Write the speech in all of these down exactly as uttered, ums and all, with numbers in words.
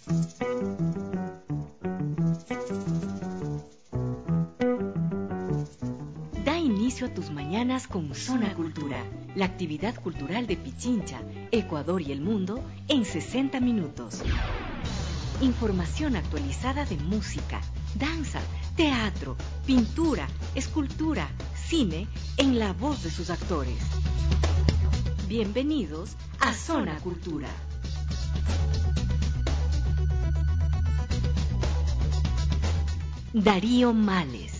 Da inicio a tus mañanas con Zona Cultura, la actividad cultural de Pichincha, Ecuador y el mundo en sesenta minutos. Información actualizada de música, danza, teatro, pintura, escultura, cine, en la voz de sus actores. Bienvenidos a Zona Cultura. Darío Males.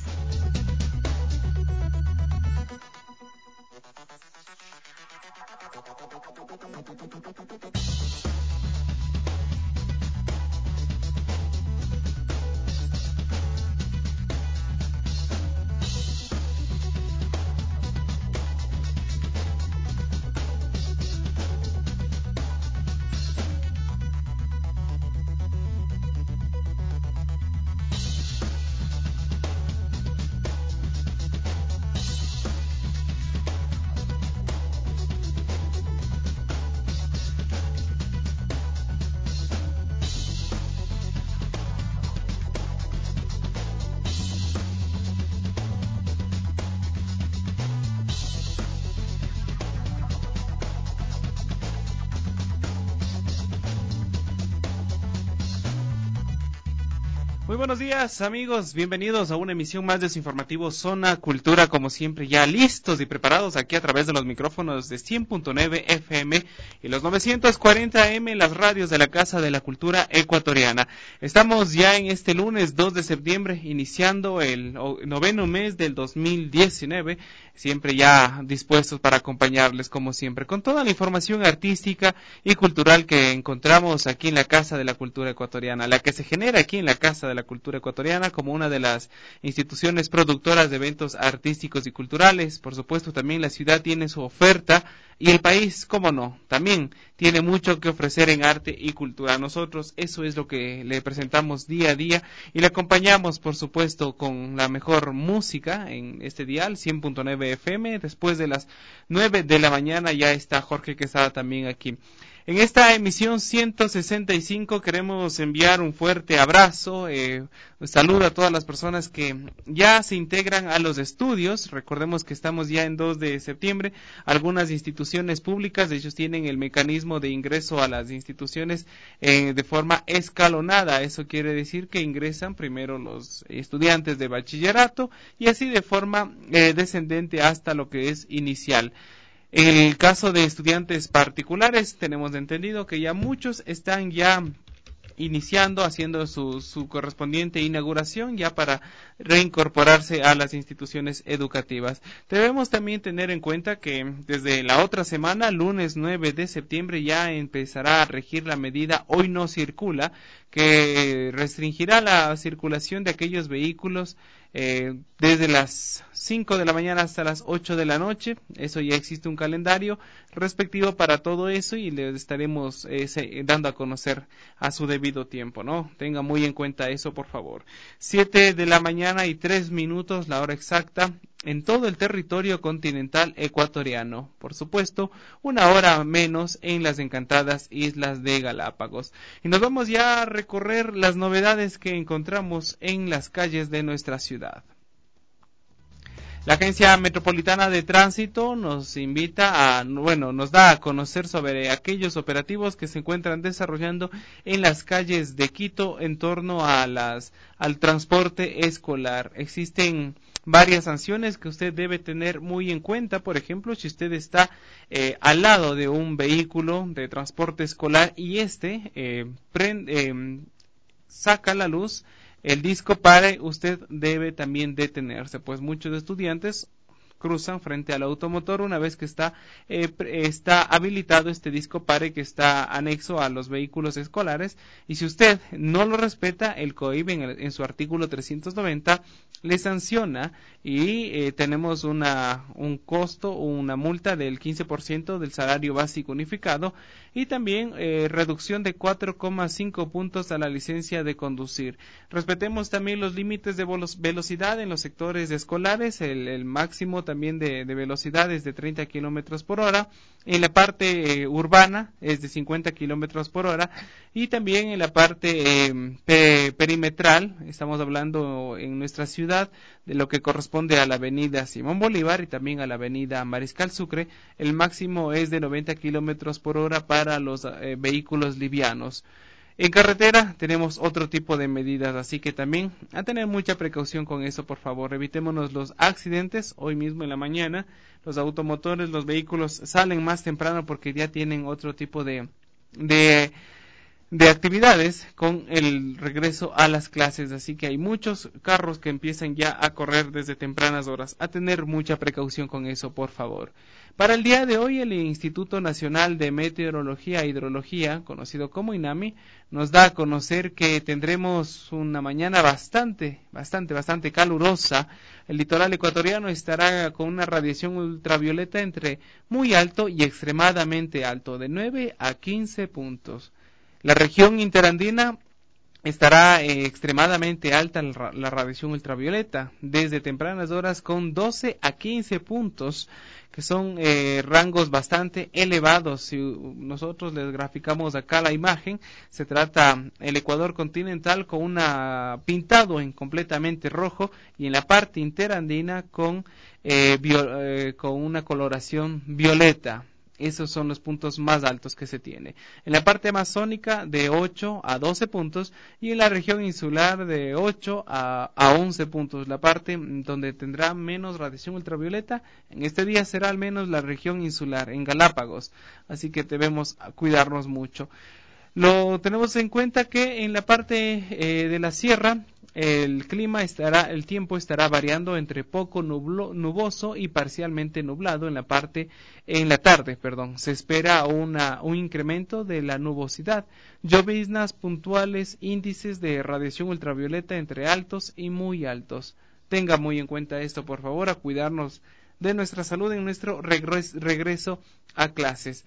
Muy buenos días, amigos, bienvenidos a una emisión más de su informativo Zona Cultura, como siempre ya listos y preparados aquí a través de los micrófonos de cien punto nueve F M y los novecientos cuarenta A M, las radios de la Casa de la Cultura Ecuatoriana. Estamos ya en este lunes dos de septiembre, iniciando el noveno mes del dos mil diecinueve, siempre ya dispuestos para acompañarles como siempre, con toda la información artística y cultural que encontramos aquí en la Casa de la Cultura Ecuatoriana, la que se genera aquí en la Casa de la Cultura Ecuatoriana como una de las instituciones productoras de eventos artísticos y culturales. Por supuesto, también la ciudad tiene su oferta y el país, cómo no, también tiene mucho que ofrecer en arte y cultura. Nosotros eso es lo que le presentamos día a día y le acompañamos, por supuesto, con la mejor música en este dial, cien punto nueve F M. Después de las nueve de la mañana ya está Jorge Quesada también aquí. En esta emisión ciento sesenta y cinco queremos enviar un fuerte abrazo, eh, un saludo a todas las personas que ya se integran a los estudios. Recordemos que estamos ya en dos de septiembre. Algunas instituciones públicas, de ellos tienen el mecanismo de ingreso a las instituciones eh, de forma escalonada. Eso quiere decir que ingresan primero los estudiantes de bachillerato y así de forma eh, descendente hasta lo que es inicial. En el caso de estudiantes particulares, tenemos entendido que ya muchos están ya iniciando, haciendo su, su correspondiente inauguración ya para reincorporarse a las instituciones educativas. Debemos también tener en cuenta que desde la otra semana, lunes nueve de septiembre, ya empezará a regir la medida Hoy No Circula, que restringirá la circulación de aquellos vehículos eh, desde las cinco de la mañana hasta las ocho de la noche. Eso ya existe un calendario respectivo para todo eso y les estaremos eh, dando a conocer a su debido tiempo, ¿no? Tenga muy en cuenta eso, por favor. siete de la mañana y tres minutos, la hora exacta, en todo el territorio continental ecuatoriano. Por supuesto, una hora menos en las encantadas islas de Galápagos. Y nos vamos ya a recorrer las novedades que encontramos en las calles de nuestra ciudad. La Agencia Metropolitana de Tránsito nos invita a, bueno, nos da a conocer sobre aquellos operativos que se encuentran desarrollando en las calles de Quito en torno a las, al transporte escolar. Existen varias sanciones que usted debe tener muy en cuenta. Por ejemplo, si usted está eh, al lado de un vehículo de transporte escolar y este eh, prende, eh, saca la luz el disco pare, usted debe también detenerse, pues muchos estudiantes cruzan frente al automotor una vez que está eh, está habilitado este disco pare que está anexo a los vehículos escolares, y si usted no lo respeta, el COIBE en, el, en su artículo trescientos noventa le sanciona y eh, tenemos una un costo o una multa del quince por ciento del salario básico unificado y también eh, reducción de cuatro coma cinco puntos a la licencia de conducir. Respetemos también los límites de velocidad en los sectores escolares, el, el máximo también de, de velocidad es de treinta kilómetros por hora, en la parte eh, urbana es de cincuenta kilómetros por hora y también en la parte eh, pe perimetral, estamos hablando en nuestra ciudad de lo que corresponde a la avenida Simón Bolívar y también a la avenida Mariscal Sucre, el máximo es de noventa kilómetros por hora para los eh, vehículos livianos. En carretera tenemos otro tipo de medidas, así que también a tener mucha precaución con eso, por favor. Evitémonos los accidentes. Hoy mismo en la mañana los automotores, los vehículos salen más temprano porque ya tienen otro tipo de, de, de actividades con el regreso a las clases. Así que hay muchos carros que empiezan ya a correr desde tempranas horas. A tener mucha precaución con eso, por favor. Para el día de hoy, el Instituto Nacional de Meteorología e Hidrología, conocido como INAMI, nos da a conocer que tendremos una mañana bastante, bastante, bastante calurosa. El litoral ecuatoriano estará con una radiación ultravioleta entre muy alto y extremadamente alto, de nueve a quince puntos. La región interandina estará eh, extremadamente alta la, la radiación ultravioleta desde tempranas horas con doce a quince puntos, que son eh, rangos bastante elevados. Si nosotros les graficamos acá la imagen, se trata el Ecuador continental con una pintado en completamente rojo y en la parte interandina con eh, bio, eh, con una coloración violeta. Esos son los puntos más altos que se tiene. En la parte amazónica de ocho a doce puntos y en la región insular de ocho a once puntos. La parte donde tendrá menos radiación ultravioleta en este día será al menos la región insular, en Galápagos. Así que debemos cuidarnos mucho. Lo tenemos en cuenta que en la parte eh, de la sierra el clima estará, el tiempo estará variando entre poco nublo, nuboso y parcialmente nublado en la parte, en la tarde, perdón. Se espera una, un incremento de la nubosidad, lloviznas puntuales, índices de radiación ultravioleta entre altos y muy altos. Tenga muy en cuenta esto, por favor, a cuidarnos de nuestra salud en nuestro regreso, regreso a clases.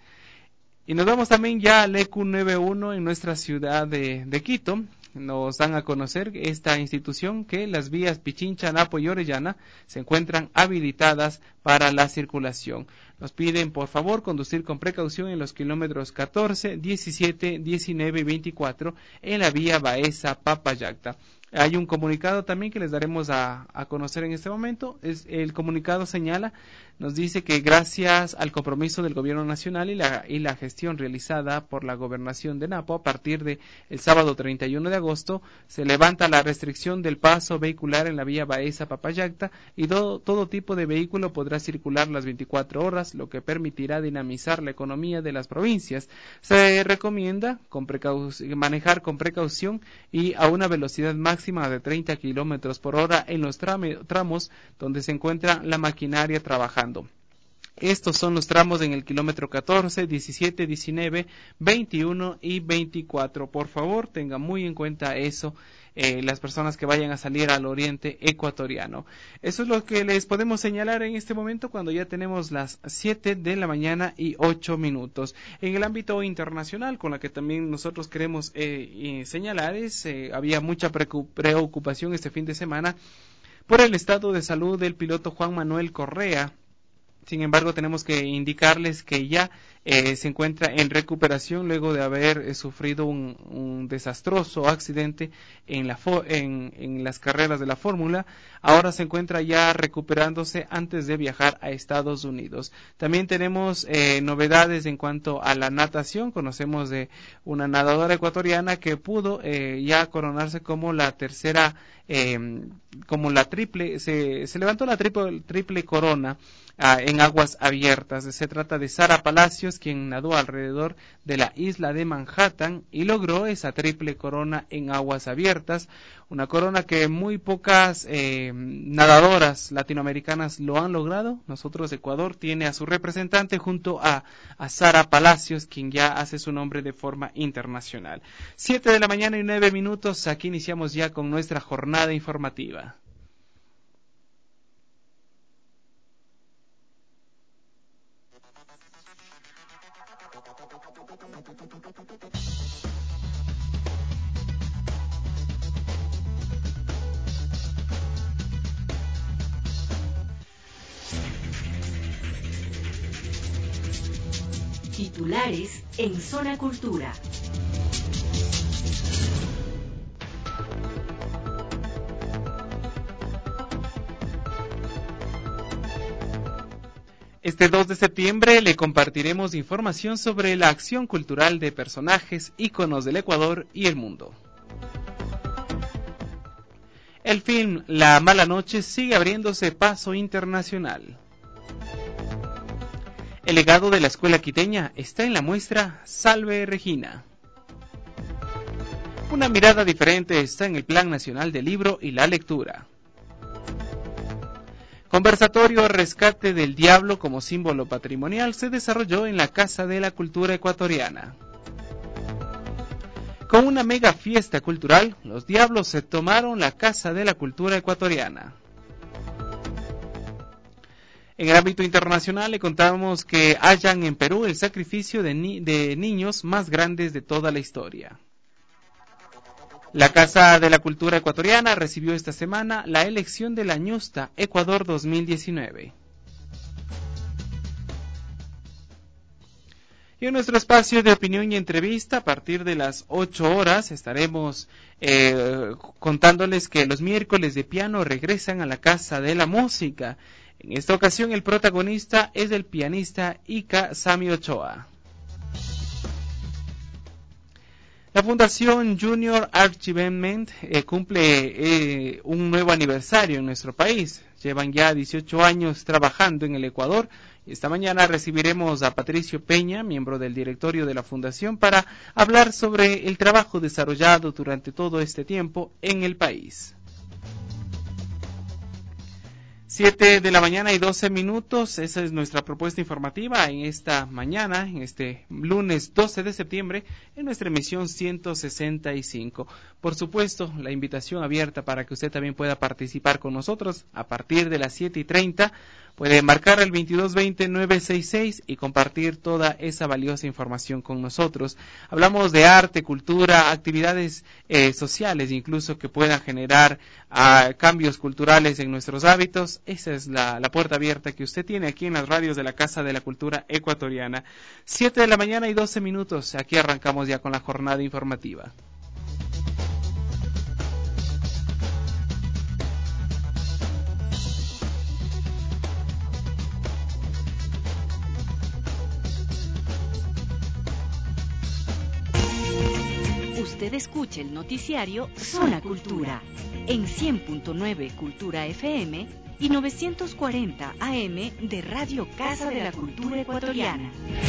Y nos vamos también ya al E Q noventa y uno en nuestra ciudad de, de Quito. Nos dan a conocer esta institución que las vías Pichincha, Napo y Orellana se encuentran habilitadas para la circulación. Nos piden, por favor, conducir con precaución en los kilómetros catorce, diecisiete, diecinueve y veinticuatro en la vía Baeza-Papayacta. Hay un comunicado también que les daremos a, a conocer en este momento. Es, el comunicado señala, nos dice que gracias al compromiso del gobierno nacional y la, y la gestión realizada por la gobernación de Napo, a partir del sábado treinta y uno de agosto, se levanta la restricción del paso vehicular en la vía Baeza-Papayacta y todo, todo tipo de vehículo podrá circular las veinticuatro horas, lo que permitirá dinamizar la economía de las provincias. Se recomienda con manejar con precaución y a una velocidad máxima de treinta kilómetros por hora en los tramos donde se encuentra la maquinaria trabajando. Estos son los tramos en el kilómetro catorce, diecisiete, diecinueve, veintiuno y veinticuatro. Por favor, tengan muy en cuenta eso eh, las personas que vayan a salir al oriente ecuatoriano. Eso es lo que les podemos señalar en este momento cuando ya tenemos las siete de la mañana y ocho minutos. En el ámbito internacional, con la que también nosotros queremos eh, eh, señalar, es, eh, había mucha preocupación este fin de semana por el estado de salud del piloto Juan Manuel Correa. Sin embargo, tenemos que indicarles que ya eh, se encuentra en recuperación luego de haber eh, sufrido un, un desastroso accidente en, la en, en las carreras de la Fórmula. Ahora se encuentra ya recuperándose antes de viajar a Estados Unidos. También tenemos eh, novedades en cuanto a la natación. Conocemos de una nadadora ecuatoriana que pudo eh, ya coronarse como la tercera, eh, como la triple, se, se levantó la triple, triple corona Ah, en aguas abiertas. Se trata de Sara Palacios, quien nadó alrededor de la isla de Manhattan y logró esa triple corona en aguas abiertas, una corona que muy pocas eh, nadadoras latinoamericanas lo han logrado. Nosotros, Ecuador, tiene a su representante junto a, a Sara Palacios, quien ya hace su nombre de forma internacional. Siete de la mañana y nueve minutos, aquí iniciamos ya con nuestra jornada informativa. Titulares en Zona Cultura. Este dos de septiembre le compartiremos información sobre la acción cultural de personajes, íconos del Ecuador y el mundo. El film La Mala Noche sigue abriéndose paso internacional. El legado de la escuela quiteña está en la muestra Salve Regina. Una mirada diferente está en el Plan Nacional del Libro y la Lectura. Conversatorio Rescate del Diablo como símbolo patrimonial se desarrolló en la Casa de la Cultura Ecuatoriana. Con una mega fiesta cultural, los Diablos se tomaron la Casa de la Cultura Ecuatoriana. En el ámbito internacional le contamos que hallan en Perú el sacrificio de, ni- de niños más grandes de toda la historia. La Casa de la Cultura Ecuatoriana recibió esta semana la elección de la Ñusta Ecuador dos mil diecinueve. Y en nuestro espacio de opinión y entrevista, a partir de las ocho horas, estaremos eh, contándoles que los miércoles de piano regresan a la Casa de la Música. En esta ocasión el protagonista es el pianista Ica Sami Ochoa. La Fundación Junior Archivement eh, cumple eh, un nuevo aniversario en nuestro país. Llevan ya dieciocho años trabajando en el Ecuador y esta mañana recibiremos a Patricio Peña, miembro del directorio de la Fundación, para hablar sobre el trabajo desarrollado durante todo este tiempo en el país. Siete de la mañana y doce minutos, esa es nuestra propuesta informativa en esta mañana, en este lunes doce de septiembre, en nuestra emisión ciento sesenta y cinco. Por supuesto, la invitación abierta para que usted también pueda participar con nosotros a partir de las siete y treinta. Puede marcar el veintidós veinte nueve sesenta y seis y compartir toda esa valiosa información con nosotros. Hablamos de arte, cultura, actividades eh, sociales, incluso que puedan generar uh, cambios culturales en nuestros hábitos. Esa es la, la puerta abierta que usted tiene aquí en las radios de la Casa de la Cultura Ecuatoriana. Siete de la mañana y doce minutos. Aquí arrancamos ya con la jornada informativa. Usted escucha el noticiario Zona Cultura en cien punto nueve Cultura F M y novecientos cuarenta A M de Radio Casa de la Cultura Ecuatoriana.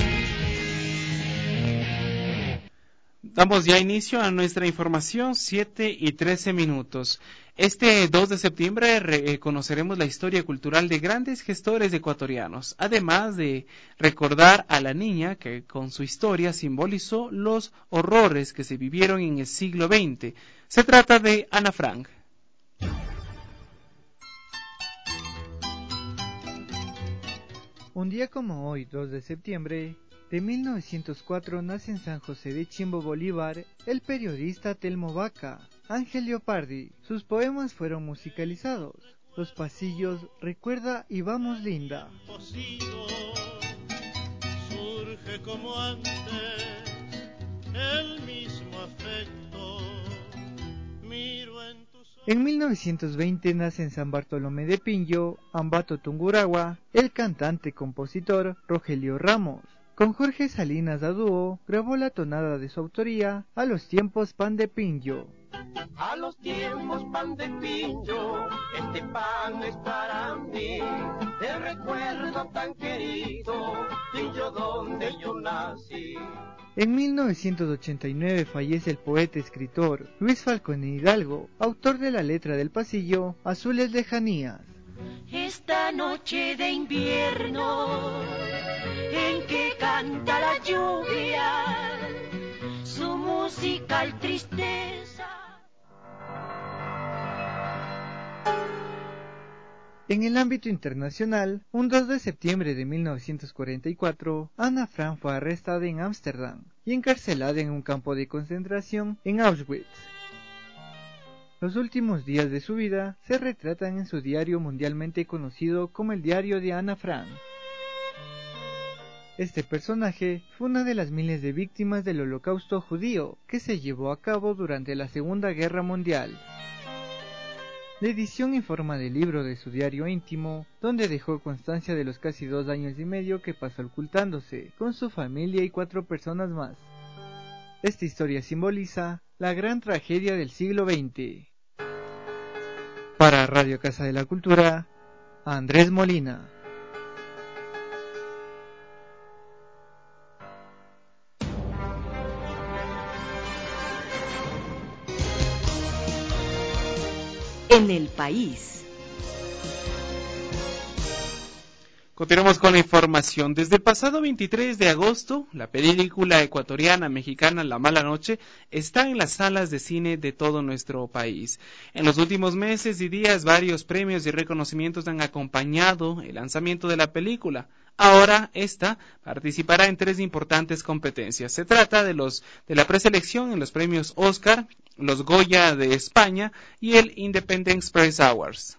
Damos ya inicio a nuestra información, siete y trece minutos. Este dos de septiembre re- conoceremos la historia cultural de grandes gestores ecuatorianos, además de recordar a la niña que con su historia simbolizó los horrores que se vivieron en el siglo veinte. Se trata de Ana Frank. Un día como hoy, dos de septiembre de mil novecientos cuatro, nace en San José de Chimbo, Bolívar, el periodista Telmo Vaca, Ángel Leopardi. Sus poemas fueron musicalizados. Los pasillos, Recuerda y Vamos Linda. Surge como antes el mismo afecto. Miro en tus ojos. En mil novecientos veinte nace en San Bartolomé de Pinjo, Ambato, Tungurahua, el cantante-compositor Rogelio Ramos. Con Jorge Salinas a dúo, grabó la tonada de su autoría, A los tiempos pan de Pinjo. A los tiempos pan de Pinjo, este pan es para mí, el recuerdo tan querido, Pinjo donde yo nací. En mil novecientos ochenta y nueve fallece el poeta-escritor Luis Falcone Hidalgo, autor de la letra del pasillo Azules Lejanías. Esta noche de invierno en que canta la lluvia su musical tristeza. En el ámbito internacional, un dos de septiembre de mil novecientos cuarenta y cuatro, Ana Frank fue arrestada en Ámsterdam. y encarcelada en un campo de concentración en Auschwitz. Los últimos días de su vida se retratan en su diario mundialmente conocido como el Diario de Ana Frank. Este personaje fue una de las miles de víctimas del Holocausto judío que se llevó a cabo durante la Segunda Guerra Mundial. La edición informa del libro de su diario íntimo, donde dejó constancia de los casi dos años y medio que pasó ocultándose con su familia y cuatro personas más. Esta historia simboliza la gran tragedia del siglo veinte. Para Radio Casa de la Cultura, Andrés Molina. En el país. Continuamos con la información. Desde el pasado veintitrés de agosto, la película ecuatoriana mexicana La Mala Noche está en las salas de cine de todo nuestro país. En los últimos meses y días, varios premios y reconocimientos han acompañado el lanzamiento de la película. Ahora, esta participará en tres importantes competencias. Se trata de los de la preselección en los premios Oscar, los Goya de España y el Independent Press Awards.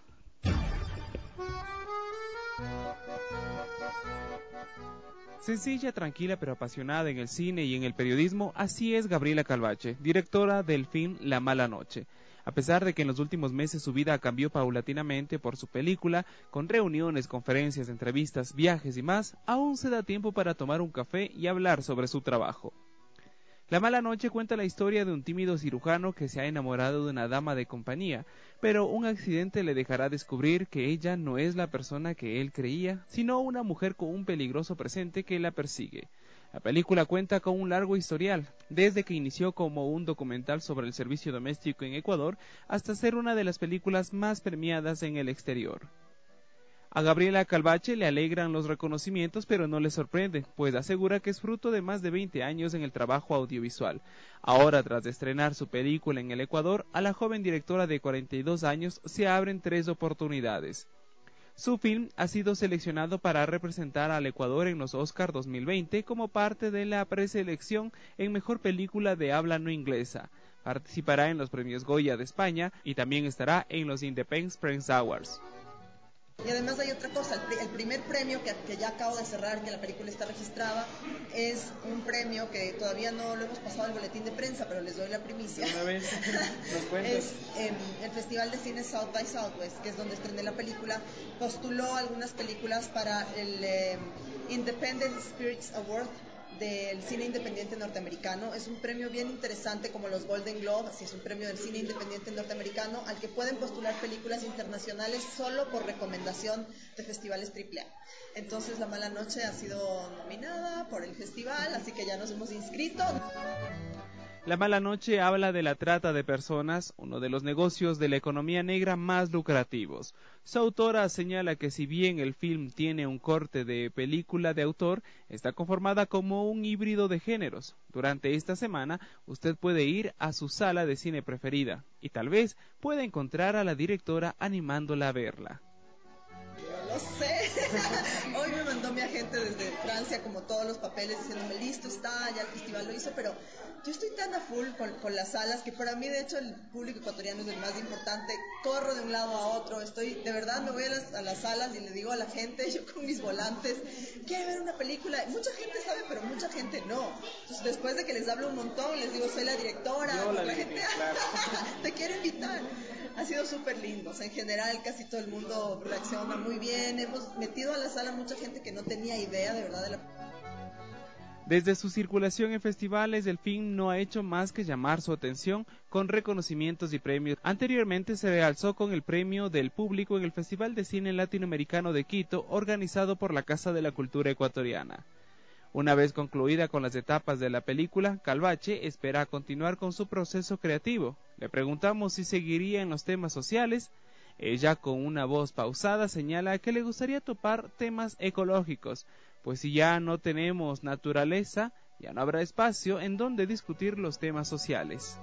Sencilla, tranquila pero apasionada en el cine y en el periodismo, así es Gabriela Calvache, directora del film La Mala Noche. A pesar de que en los últimos meses su vida cambió paulatinamente por su película, con reuniones, conferencias, entrevistas, viajes y más, aún se da tiempo para tomar un café y hablar sobre su trabajo. La Mala Noche cuenta la historia de un tímido cirujano que se ha enamorado de una dama de compañía, pero un accidente le dejará descubrir que ella no es la persona que él creía, sino una mujer con un peligroso presente que la persigue. La película cuenta con un largo historial, desde que inició como un documental sobre el servicio doméstico en Ecuador, hasta ser una de las películas más premiadas en el exterior. A Gabriela Calvache le alegran los reconocimientos, pero no le sorprende, pues asegura que es fruto de más de veinte años en el trabajo audiovisual. Ahora, tras estrenar su película en el Ecuador, a la joven directora de cuarenta y dos años se abren tres oportunidades. Su film ha sido seleccionado para representar al Ecuador en los Oscar dos mil veinte como parte de la preselección en Mejor Película de Habla No Inglesa. Participará en los premios Goya de España y también estará en los Independent Press Awards. Y además hay otra cosa, el, pr- el primer premio que, que ya acabo de cerrar, que la película está registrada, es un premio que todavía no lo hemos pasado al boletín de prensa, pero les doy la primicia. Una vez nos cuentas. Es eh, el Festival de Cine South by Southwest, que es donde estrené la película, postuló algunas películas para el eh, Independent Spirits Award del cine independiente norteamericano. Es un premio bien interesante como los Golden Globe, así es un premio del cine independiente norteamericano al que pueden postular películas internacionales solo por recomendación de festivales triple A. Entonces La Mala Noche ha sido nominada por el festival, así que ya nos hemos inscrito. La Mala Noche habla de la trata de personas, uno de los negocios de la economía negra más lucrativos. Su autora señala que si bien el film tiene un corte de película de autor, está conformada como un híbrido de géneros. Durante esta semana, usted puede ir a su sala de cine preferida y tal vez pueda encontrar a la directora animándola a verla. Yo lo sé. Hoy me mandó mi agente desde Francia como todos los papeles diciéndome listo está, ya el festival lo hizo, pero yo estoy tan a full con, con las salas que para mí de hecho el público ecuatoriano es el más importante. Corro de un lado a otro, estoy de verdad me voy a las, a las salas y le digo a la gente, yo con mis volantes, quiero ver una película. Mucha gente sabe, pero mucha gente no. Entonces después de que les hablo un montón, les digo soy la directora, Yo la, la dirigí, gente claro. te quiero invitar. Ha sido súper lindo, o sea, en general casi todo el mundo reacciona muy bien. Hemos metido a la sala mucha gente que no tenía idea de verdad de la... Desde su circulación en festivales, el film no ha hecho más que llamar su atención con reconocimientos y premios. Anteriormente se realzó con el premio del público en el Festival de Cine Latinoamericano de Quito, organizado por la Casa de la Cultura Ecuatoriana. Una vez concluida con las etapas de la película, Calvache espera continuar con su proceso creativo. Le preguntamos si seguiría en los temas sociales. Ella, con una voz pausada, señala que le gustaría topar temas ecológicos, pues si ya no tenemos naturaleza, ya no habrá espacio en donde discutir los temas sociales.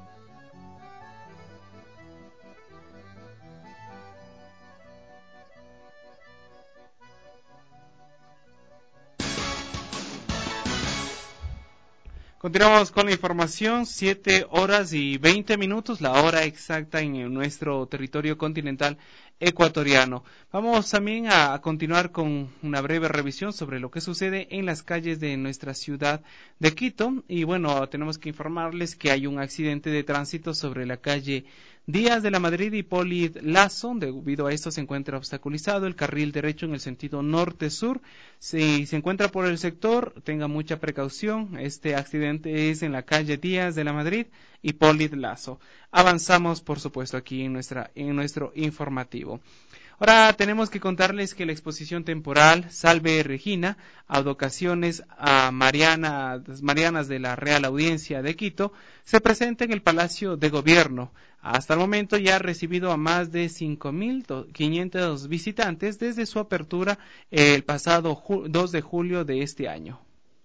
Continuamos con la información, siete horas y veinte minutos, la hora exacta en nuestro territorio continental ecuatoriano. Vamos también a continuar con una breve revisión sobre lo que sucede en las calles de nuestra ciudad de Quito. Y bueno, tenemos que informarles que hay un accidente de tránsito sobre la calle Díaz de la Madrid y Hipólito Lazo. Debido a esto se encuentra obstaculizado el carril derecho en el sentido norte-sur. Si se encuentra por el sector, tenga mucha precaución. Este accidente es en la calle Díaz de la Madrid y Hipólito Lazo. Avanzamos, por supuesto, aquí en nuestra en nuestro informativo. Ahora tenemos que contarles que la exposición temporal Salve Regina, advocaciones a Mariana, Marianas de la Real Audiencia de Quito, se presenta en el Palacio de Gobierno. Hasta el momento ya ha recibido a más de cinco mil quinientos visitantes desde su apertura el pasado dos de julio de este año.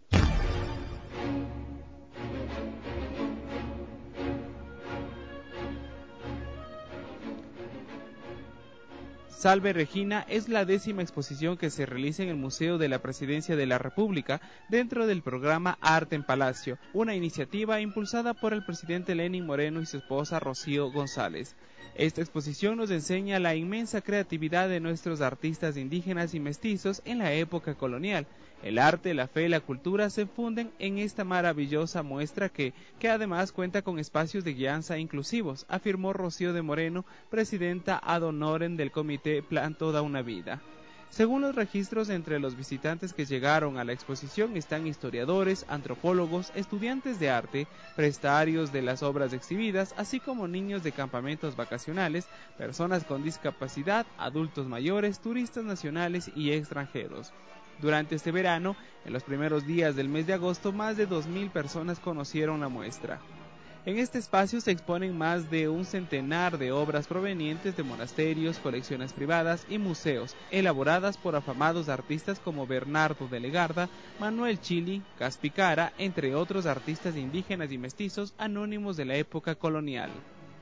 Salve Regina es la décima exposición que se realiza en el Museo de la Presidencia de la República dentro del programa Arte en Palacio, una iniciativa impulsada por el presidente Lenín Moreno y su esposa Rocío González. Esta exposición nos enseña la inmensa creatividad de nuestros artistas indígenas y mestizos en la época colonial. El arte, la fe y la cultura se funden en esta maravillosa muestra que, que además cuenta con espacios de guianza inclusivos, afirmó Rocío de Moreno, presidenta ad honorem del Comité Plan Toda una Vida. Según los registros, entre los visitantes que llegaron a la exposición están historiadores, antropólogos, estudiantes de arte, prestatarios de las obras exhibidas, así como niños de campamentos vacacionales, personas con discapacidad, adultos mayores, turistas nacionales y extranjeros. Durante este verano, en los primeros días del mes de agosto, más de dos mil personas conocieron la muestra. En este espacio se exponen más de un centenar de obras provenientes de monasterios, colecciones privadas y museos, elaboradas por afamados artistas como Bernardo de Legarda, Manuel Chili, Caspicara, entre otros artistas indígenas y mestizos anónimos de la época colonial.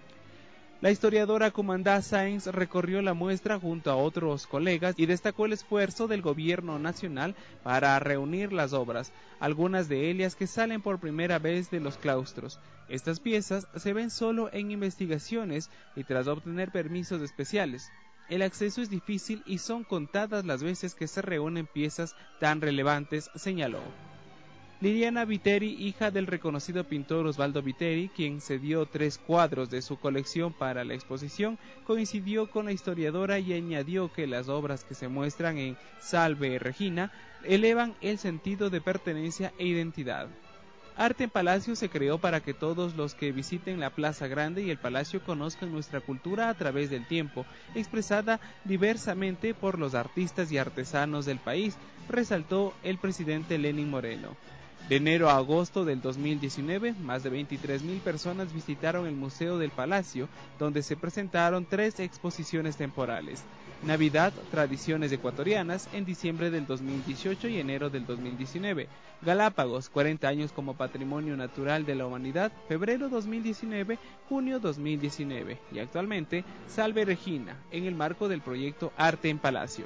La historiadora Cumandá Sáenz recorrió la muestra junto a otros colegas y destacó el esfuerzo del gobierno nacional para reunir las obras, algunas de ellas que salen por primera vez de los claustros. Estas piezas se ven solo en investigaciones y tras obtener permisos especiales. El acceso es difícil y son contadas las veces que se reúnen piezas tan relevantes, señaló. Liliana Viteri, hija del reconocido pintor Osvaldo Viteri, quien cedió tres cuadros de su colección para la exposición, coincidió con la historiadora y añadió que las obras que se muestran en Salve Regina elevan el sentido de pertenencia e identidad. Arte en Palacio se creó para que todos los que visiten la Plaza Grande y el Palacio conozcan nuestra cultura a través del tiempo, expresada diversamente por los artistas y artesanos del país, resaltó el presidente Lenín Moreno. De enero a agosto del dos mil diecinueve, más de veintitrés mil personas visitaron el Museo del Palacio, donde se presentaron tres exposiciones temporales. Navidad, tradiciones ecuatorianas, en diciembre del dos mil dieciocho y enero del dos mil diecinueve. Galápagos, cuarenta años como patrimonio natural de la humanidad, febrero dos mil diecinueve, junio dos mil diecinueve. Y actualmente, Salve Regina, en el marco del proyecto Arte en Palacio.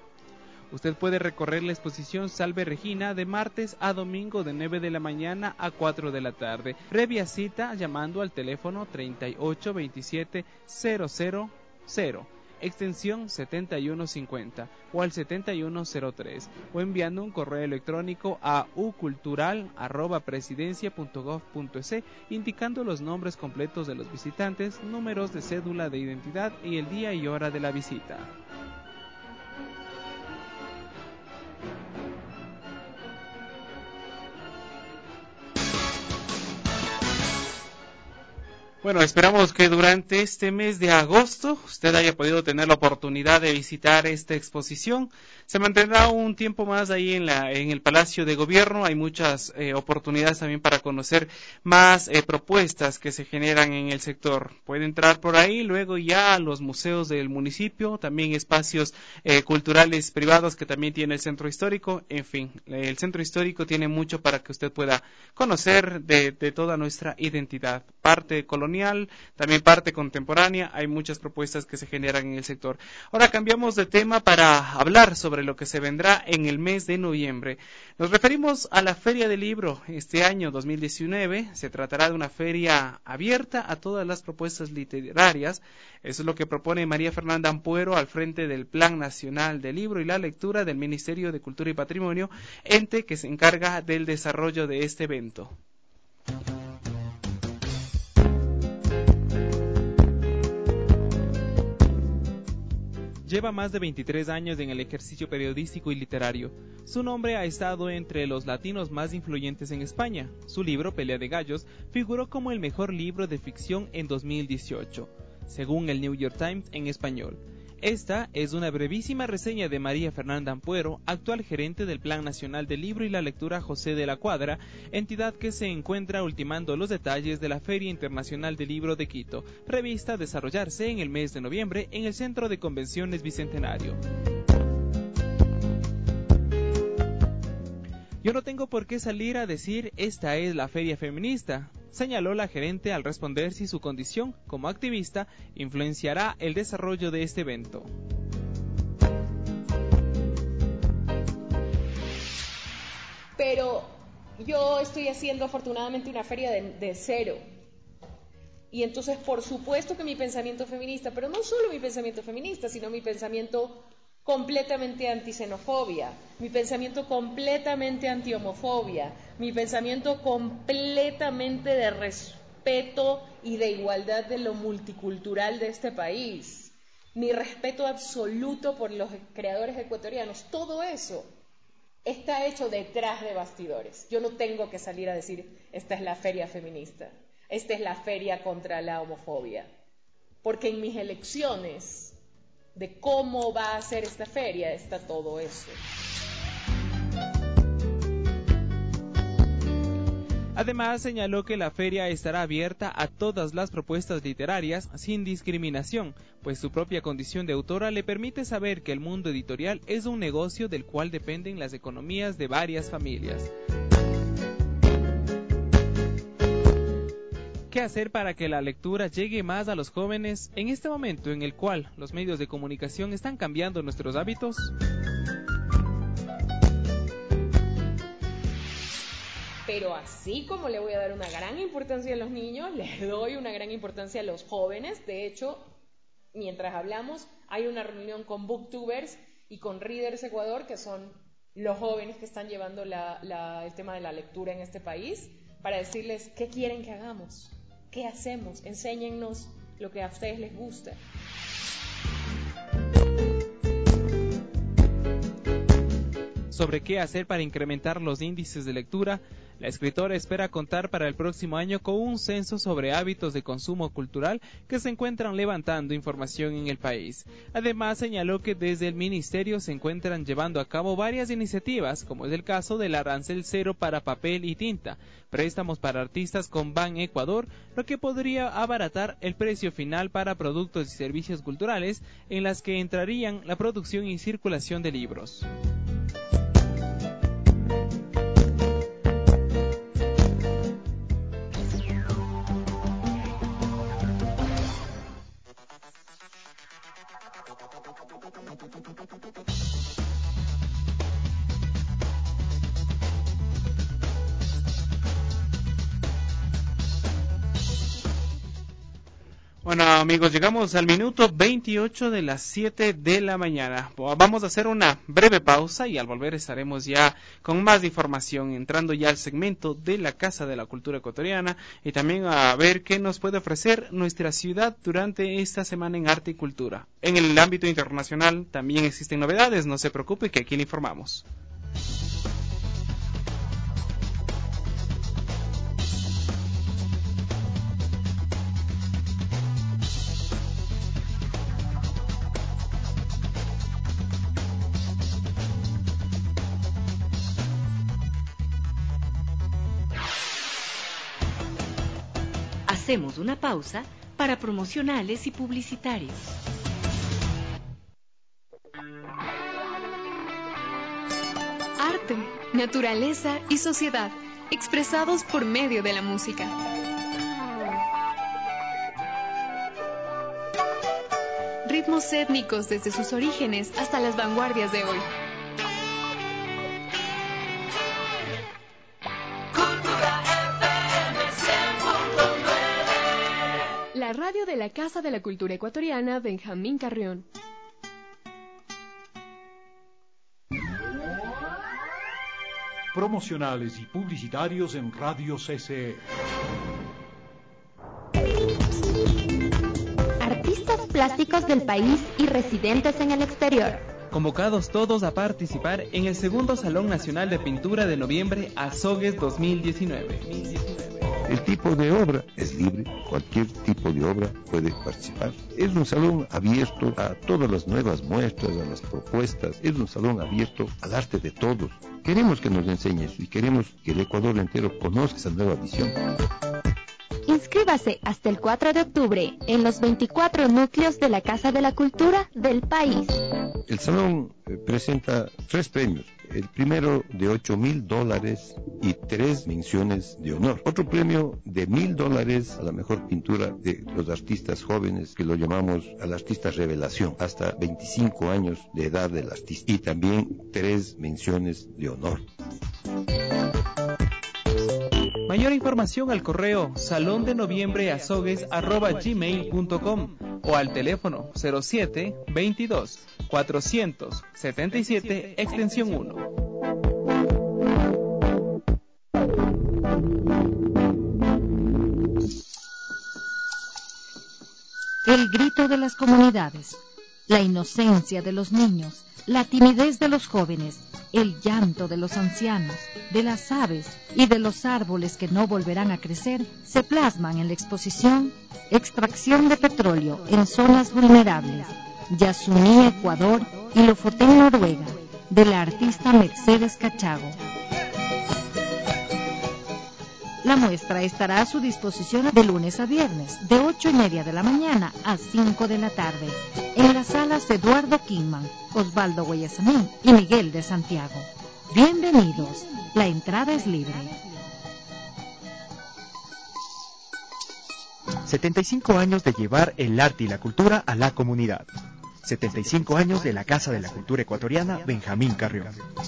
Usted puede recorrer la exposición Salve Regina de martes a domingo de nueve de la mañana a cuatro de la tarde. Previa cita llamando al teléfono treinta y ocho veintisiete cero cero cero, extensión setenta y uno cincuenta o al setenta y uno cero tres o enviando un correo electrónico a u cultural arroba presidencia punto gov punto es indicando los nombres completos de los visitantes, números de cédula de identidad y el día y hora de la visita. Bueno, esperamos que durante este mes de agosto usted haya podido tener la oportunidad de visitar esta exposición. Se mantendrá un tiempo más ahí en la en el Palacio de Gobierno. Hay muchas eh, oportunidades también para conocer más eh, propuestas que se generan en el sector. Puede entrar por ahí, luego ya a los museos del municipio, también espacios eh, culturales privados que también tiene el centro histórico. En fin, el centro histórico tiene mucho para que usted pueda conocer de, de toda nuestra identidad. Parte colonial colonial, también parte contemporánea. Hay muchas propuestas que se generan en el sector. Ahora cambiamos de tema para hablar sobre lo que se vendrá en el mes de noviembre. Nos referimos a la Feria del Libro. Este año dos mil diecinueve se tratará de una feria abierta a todas las propuestas literarias. Eso es lo que propone María Fernanda Ampuero al frente del Plan Nacional del Libro y la Lectura del Ministerio de Cultura y Patrimonio, ente que se encarga del desarrollo de este evento. Lleva más de veintitrés años en el ejercicio periodístico y literario. Su nombre ha estado entre los latinos más influyentes en España. Su libro, Pelea de Gallos, figuró como el mejor libro de ficción en dos mil dieciocho, según el New York Times en español. Esta es una brevísima reseña de María Fernanda Ampuero, actual gerente del Plan Nacional del Libro y la Lectura José de la Cuadra, entidad que se encuentra ultimando los detalles de la Feria Internacional del Libro de Quito, prevista a desarrollarse en el mes de noviembre en el Centro de Convenciones Bicentenario. Yo no tengo por qué salir a decir esta es la feria feminista, señaló la gerente al responder si su condición como activista influenciará el desarrollo de este evento. Pero yo estoy haciendo afortunadamente una feria de, de cero. Y entonces por supuesto que mi pensamiento feminista, pero no solo mi pensamiento feminista, sino mi pensamiento completamente antisenofobia, mi pensamiento completamente antihomofobia, mi pensamiento completamente de respeto y de igualdad de lo multicultural de este país, mi respeto absoluto por los creadores ecuatorianos, todo eso está hecho detrás de bastidores. Yo no tengo que salir a decir, esta es la feria feminista, esta es la feria contra la homofobia, porque en mis elecciones de cómo va a ser esta feria está todo eso. Además, señaló que la feria estará abierta a todas las propuestas literarias sin discriminación, pues su propia condición de autora le permite saber que el mundo editorial es un negocio del cual dependen las economías de varias familias. ¿Qué hacer para que la lectura llegue más a los jóvenes en este momento en el cual los medios de comunicación están cambiando nuestros hábitos? Pero así como le voy a dar una gran importancia a los niños, les doy una gran importancia a los jóvenes. De hecho, mientras hablamos, hay una reunión con Booktubers y con Readers Ecuador, que son los jóvenes que están llevando la, la, el tema de la lectura en este país, para decirles qué quieren que hagamos. ¿Qué hacemos? Enséñennos lo que a ustedes les gusta. Sobre qué hacer para incrementar los índices de lectura, la escritora espera contar para el próximo año con un censo sobre hábitos de consumo cultural que se encuentran levantando información en el país. Además, señaló que desde el ministerio se encuentran llevando a cabo varias iniciativas, como es el caso del arancel cero para papel y tinta, préstamos para artistas con Ban Ecuador, lo que podría abaratar el precio final para productos y servicios culturales en las que entrarían la producción y circulación de libros. Bueno, amigos, llegamos al minuto veintiocho de las siete de la mañana. Vamos a hacer una breve pausa y al volver estaremos ya con más información, entrando ya al segmento de la Casa de la Cultura Ecuatoriana y también a ver qué nos puede ofrecer nuestra ciudad durante esta semana en Arte y Cultura. En el ámbito internacional también existen novedades, no se preocupe que aquí le informamos. Hacemos una pausa para promocionales y publicitarios. Arte, naturaleza y sociedad, expresados por medio de la música. ritmos étnicos desde sus orígenes hasta las vanguardias de hoy. La radio de la Casa de la Cultura Ecuatoriana Benjamín Carrión. Promocionales y publicitarios en Radio C C E. Artistas plásticos del país y residentes en el exterior. Convocados todos a participar en el segundo Salón Nacional de Pintura de Noviembre Azogues dos mil diecinueve. El tipo de obra es libre, cualquier tipo de obra puede participar. Es un salón abierto a todas las nuevas muestras, a las propuestas. Es un salón abierto al arte de todos. Queremos que nos enseñes y queremos que el Ecuador entero conozca esa nueva visión. Inscríbase hasta el cuatro de octubre en los veinticuatro núcleos de la Casa de la Cultura del país. El salón eh, presenta tres premios. El primero de ocho mil dólares y tres menciones de honor. Otro premio de mil dólares a la mejor pintura de los artistas jóvenes, que lo llamamos al artista revelación, hasta veinticinco años de edad del artista. Y también tres menciones de honor. Mayor información al correo salón de noviembre azogues arroba gmail punto com o al teléfono cero siete veintidós cuatrocientos setenta y siete extensión uno. El grito de las comunidades, la inocencia de los niños, la timidez de los jóvenes, el llanto de los ancianos, de las aves y de los árboles que no volverán a crecer, se plasman en la exposición Extracción de petróleo en zonas vulnerables, Yasuní, Ecuador y Lofoten, Noruega, de la artista Mercedes Cachago. La muestra estará a su disposición de lunes a viernes, de ocho y media de la mañana a cinco de la tarde, en las salas Eduardo Kingman, Osvaldo Guayasamín y Miguel de Santiago. Bienvenidos, la entrada es libre. setenta y cinco años de llevar el arte y la cultura a la comunidad. setenta y cinco años de la Casa de la Cultura Ecuatoriana Benjamín Carrión.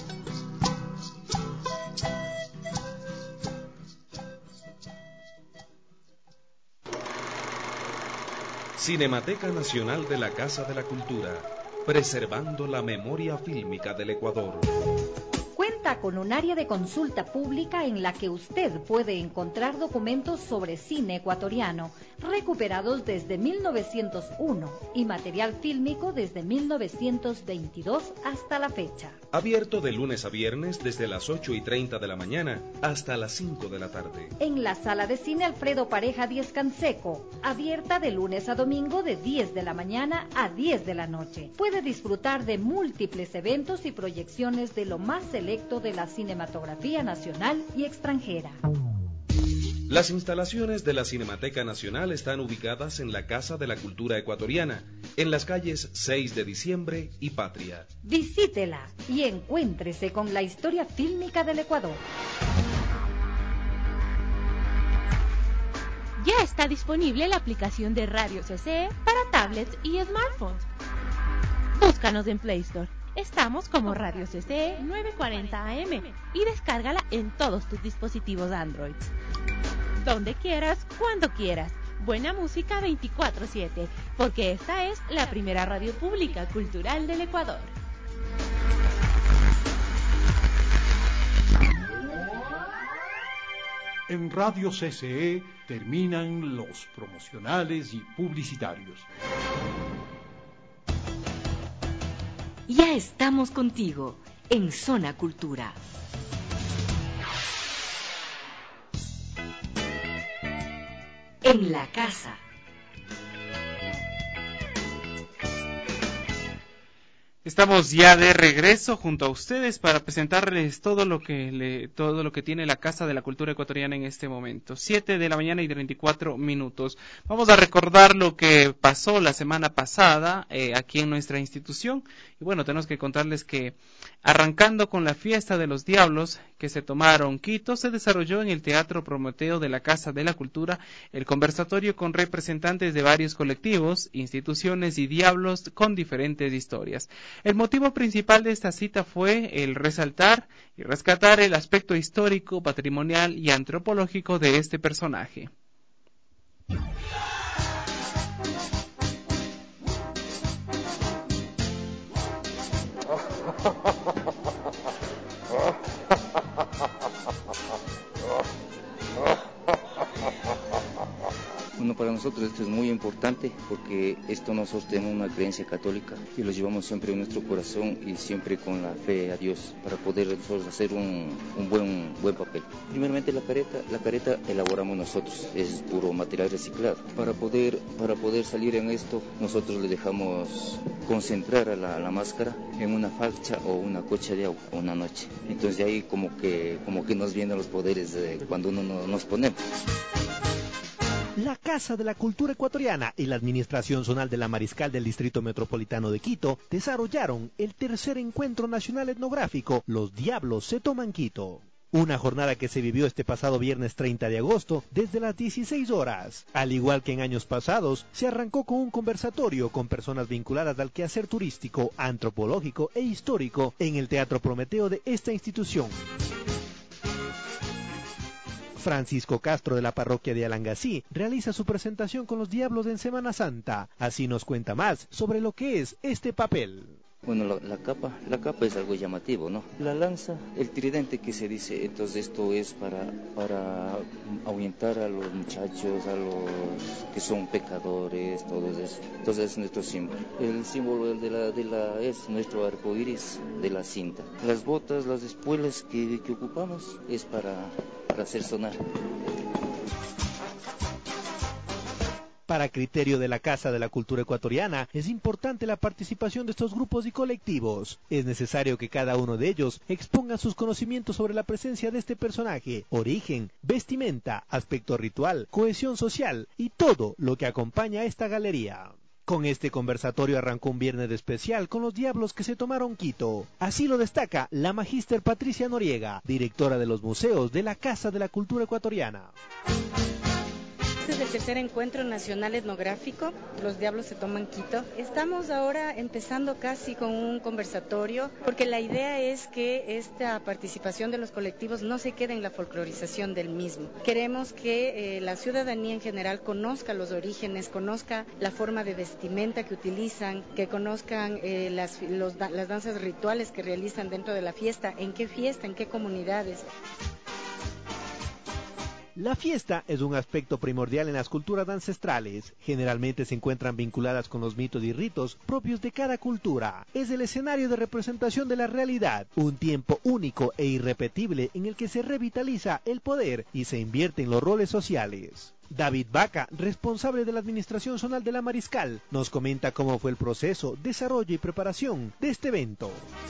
Cinemateca Nacional de la Casa de la Cultura, preservando la memoria fílmica del Ecuador. Cuenta con un área de consulta pública en la que usted puede encontrar documentos sobre cine ecuatoriano recuperados desde mil novecientos uno y material fílmico desde mil novecientos veintidós hasta la fecha. Abierto de lunes a viernes desde las ocho y treinta de la mañana hasta las cinco de la tarde. En la sala de cine Alfredo Pareja Díez Canseco, abierta de lunes a domingo de diez de la mañana a diez de la noche. Puede disfrutar de múltiples eventos y proyecciones de lo más selecto de la cinematografía nacional y extranjera. Las instalaciones de la Cinemateca Nacional están ubicadas en la Casa de la Cultura Ecuatoriana, en las calles seis de diciembre y Patria. Visítela y encuéntrese con la historia fílmica del Ecuador. Ya está disponible la aplicación de Radio C C E para tablets y smartphones. Búscanos en Play Store. Estamos como Radio C C E novecientos cuarenta A M y descárgala en todos tus dispositivos Android. Donde quieras, cuando quieras. Buena música veinticuatro siete, porque esta es la primera radio pública cultural del Ecuador. En Radio C C E terminan los promocionales y publicitarios. Ya estamos contigo en Zona Cultura. En la casa. Estamos ya de regreso junto a ustedes para presentarles todo lo que le, todo lo que tiene la Casa de la Cultura Ecuatoriana en este momento. Siete de la mañana y veinticuatro minutos. Vamos a recordar lo que pasó la semana pasada eh, aquí en nuestra institución. Y bueno, tenemos que contarles que arrancando con la fiesta de los diablos, que se tomaron Quito se desarrolló en el Teatro Prometeo de la Casa de la Cultura el conversatorio con representantes de varios colectivos, instituciones y diablos con diferentes historias. El motivo principal de esta cita fue el resaltar y rescatar el aspecto histórico, patrimonial y antropológico de este personaje. Bueno, para nosotros esto es muy importante porque esto nosotros tenemos una creencia católica y lo llevamos siempre en nuestro corazón y siempre con la fe a Dios para poder nosotros hacer un, un buen, buen papel. Primeramente la careta, la careta elaboramos nosotros, es puro material reciclado. Para poder, para poder salir en esto, nosotros le dejamos concentrar a la, a la máscara en una falcha o una cocha de agua una noche. Entonces de ahí como que, como que nos vienen los poderes de cuando uno no, nos ponemos. La Casa de la Cultura Ecuatoriana y la Administración Zonal de la Mariscal del Distrito Metropolitano de Quito desarrollaron el tercer encuentro nacional etnográfico Los Diablos se toman Quito. Una jornada que se vivió este pasado viernes treinta de agosto desde las dieciséis horas. Al igual que en años pasados, se arrancó con un conversatorio con personas vinculadas al quehacer turístico, antropológico e histórico en el Teatro Prometeo de esta institución. Francisco Castro de la parroquia de Alangasí realiza su presentación con los Diablos en Semana Santa. Así nos cuenta más sobre lo que es este papel. Bueno, la, la capa, la capa es algo llamativo, ¿no? La lanza, el tridente que se dice, entonces esto es para, para ahuyentar a los muchachos, a los que son pecadores, todo eso. Entonces es nuestro símbolo. El símbolo de la, de la es nuestro arco iris de la cinta. Las botas, las espuelas que, que ocupamos es para, para hacer sonar. Para criterio de la Casa de la Cultura Ecuatoriana, es importante la participación de estos grupos y colectivos. Es necesario que cada uno de ellos exponga sus conocimientos sobre la presencia de este personaje, origen, vestimenta, aspecto ritual, cohesión social y todo lo que acompaña a esta galería. Con este conversatorio arrancó un viernes especial con los Diablos que se tomaron Quito. Así lo destaca la magíster Patricia Noriega, directora de los museos de la Casa de la Cultura Ecuatoriana. Este es el tercer encuentro nacional etnográfico, Los Diablos se toman Quito. Estamos ahora empezando casi con un conversatorio, porque la idea es que esta participación de los colectivos no se quede en la folclorización del mismo. Queremos que eh, la ciudadanía en general conozca los orígenes, conozca la forma de vestimenta que utilizan, que conozcan eh, las, los, las danzas rituales que realizan dentro de la fiesta, en qué fiesta, en qué comunidades. La fiesta es un aspecto primordial en las culturas ancestrales. Generalmente se encuentran vinculadas con los mitos y ritos propios de cada cultura. Es el escenario de representación de la realidad, un tiempo único e irrepetible en el que se revitaliza el poder y se invierte en los roles sociales. David Vaca, responsable de la Administración Zonal de la Mariscal, nos comenta cómo fue el proceso, desarrollo y preparación de este evento.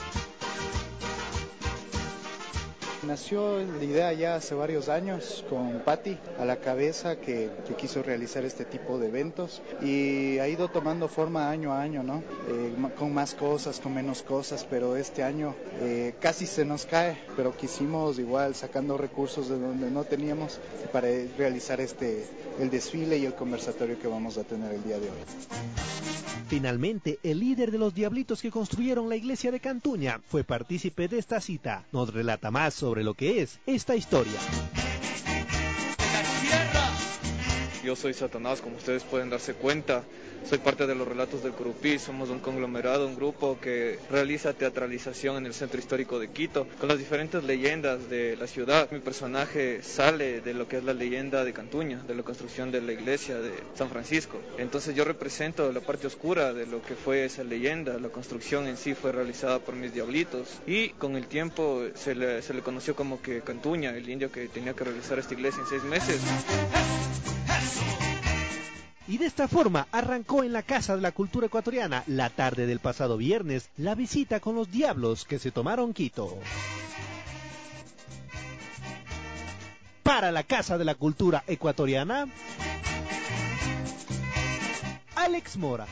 Nació la idea ya hace varios años con Patti a la cabeza que, que quiso realizar este tipo de eventos y ha ido tomando forma año a año, ¿no? Eh, con más cosas, con menos cosas, pero este año eh, casi se nos cae, pero quisimos igual sacando recursos de donde no teníamos para realizar este el desfile y el conversatorio que vamos a tener el día de hoy. Finalmente, el líder de los Diablitos que construyeron la iglesia de Cantuña fue partícipe de esta cita. Nos relata más sobre lo que es esta historia. Yo soy Satanás, como ustedes pueden darse cuenta. Soy parte de los Relatos del Curupí. Somos un conglomerado, un grupo que realiza teatralización en el centro histórico de Quito, con las diferentes leyendas de la ciudad. Mi personaje sale de lo que es la leyenda de Cantuña, de la construcción de la iglesia de San Francisco. Entonces yo represento la parte oscura de lo que fue esa leyenda. La construcción en sí fue realizada por mis Diablitos y con el tiempo se le, se le conoció como que Cantuña, el indio que tenía que realizar esta iglesia en seis meses. Y de esta forma arrancó en la Casa de la Cultura Ecuatoriana la tarde del pasado viernes la visita con los Diablos que se tomaron Quito. Para la Casa de la Cultura Ecuatoriana, Alex Mora.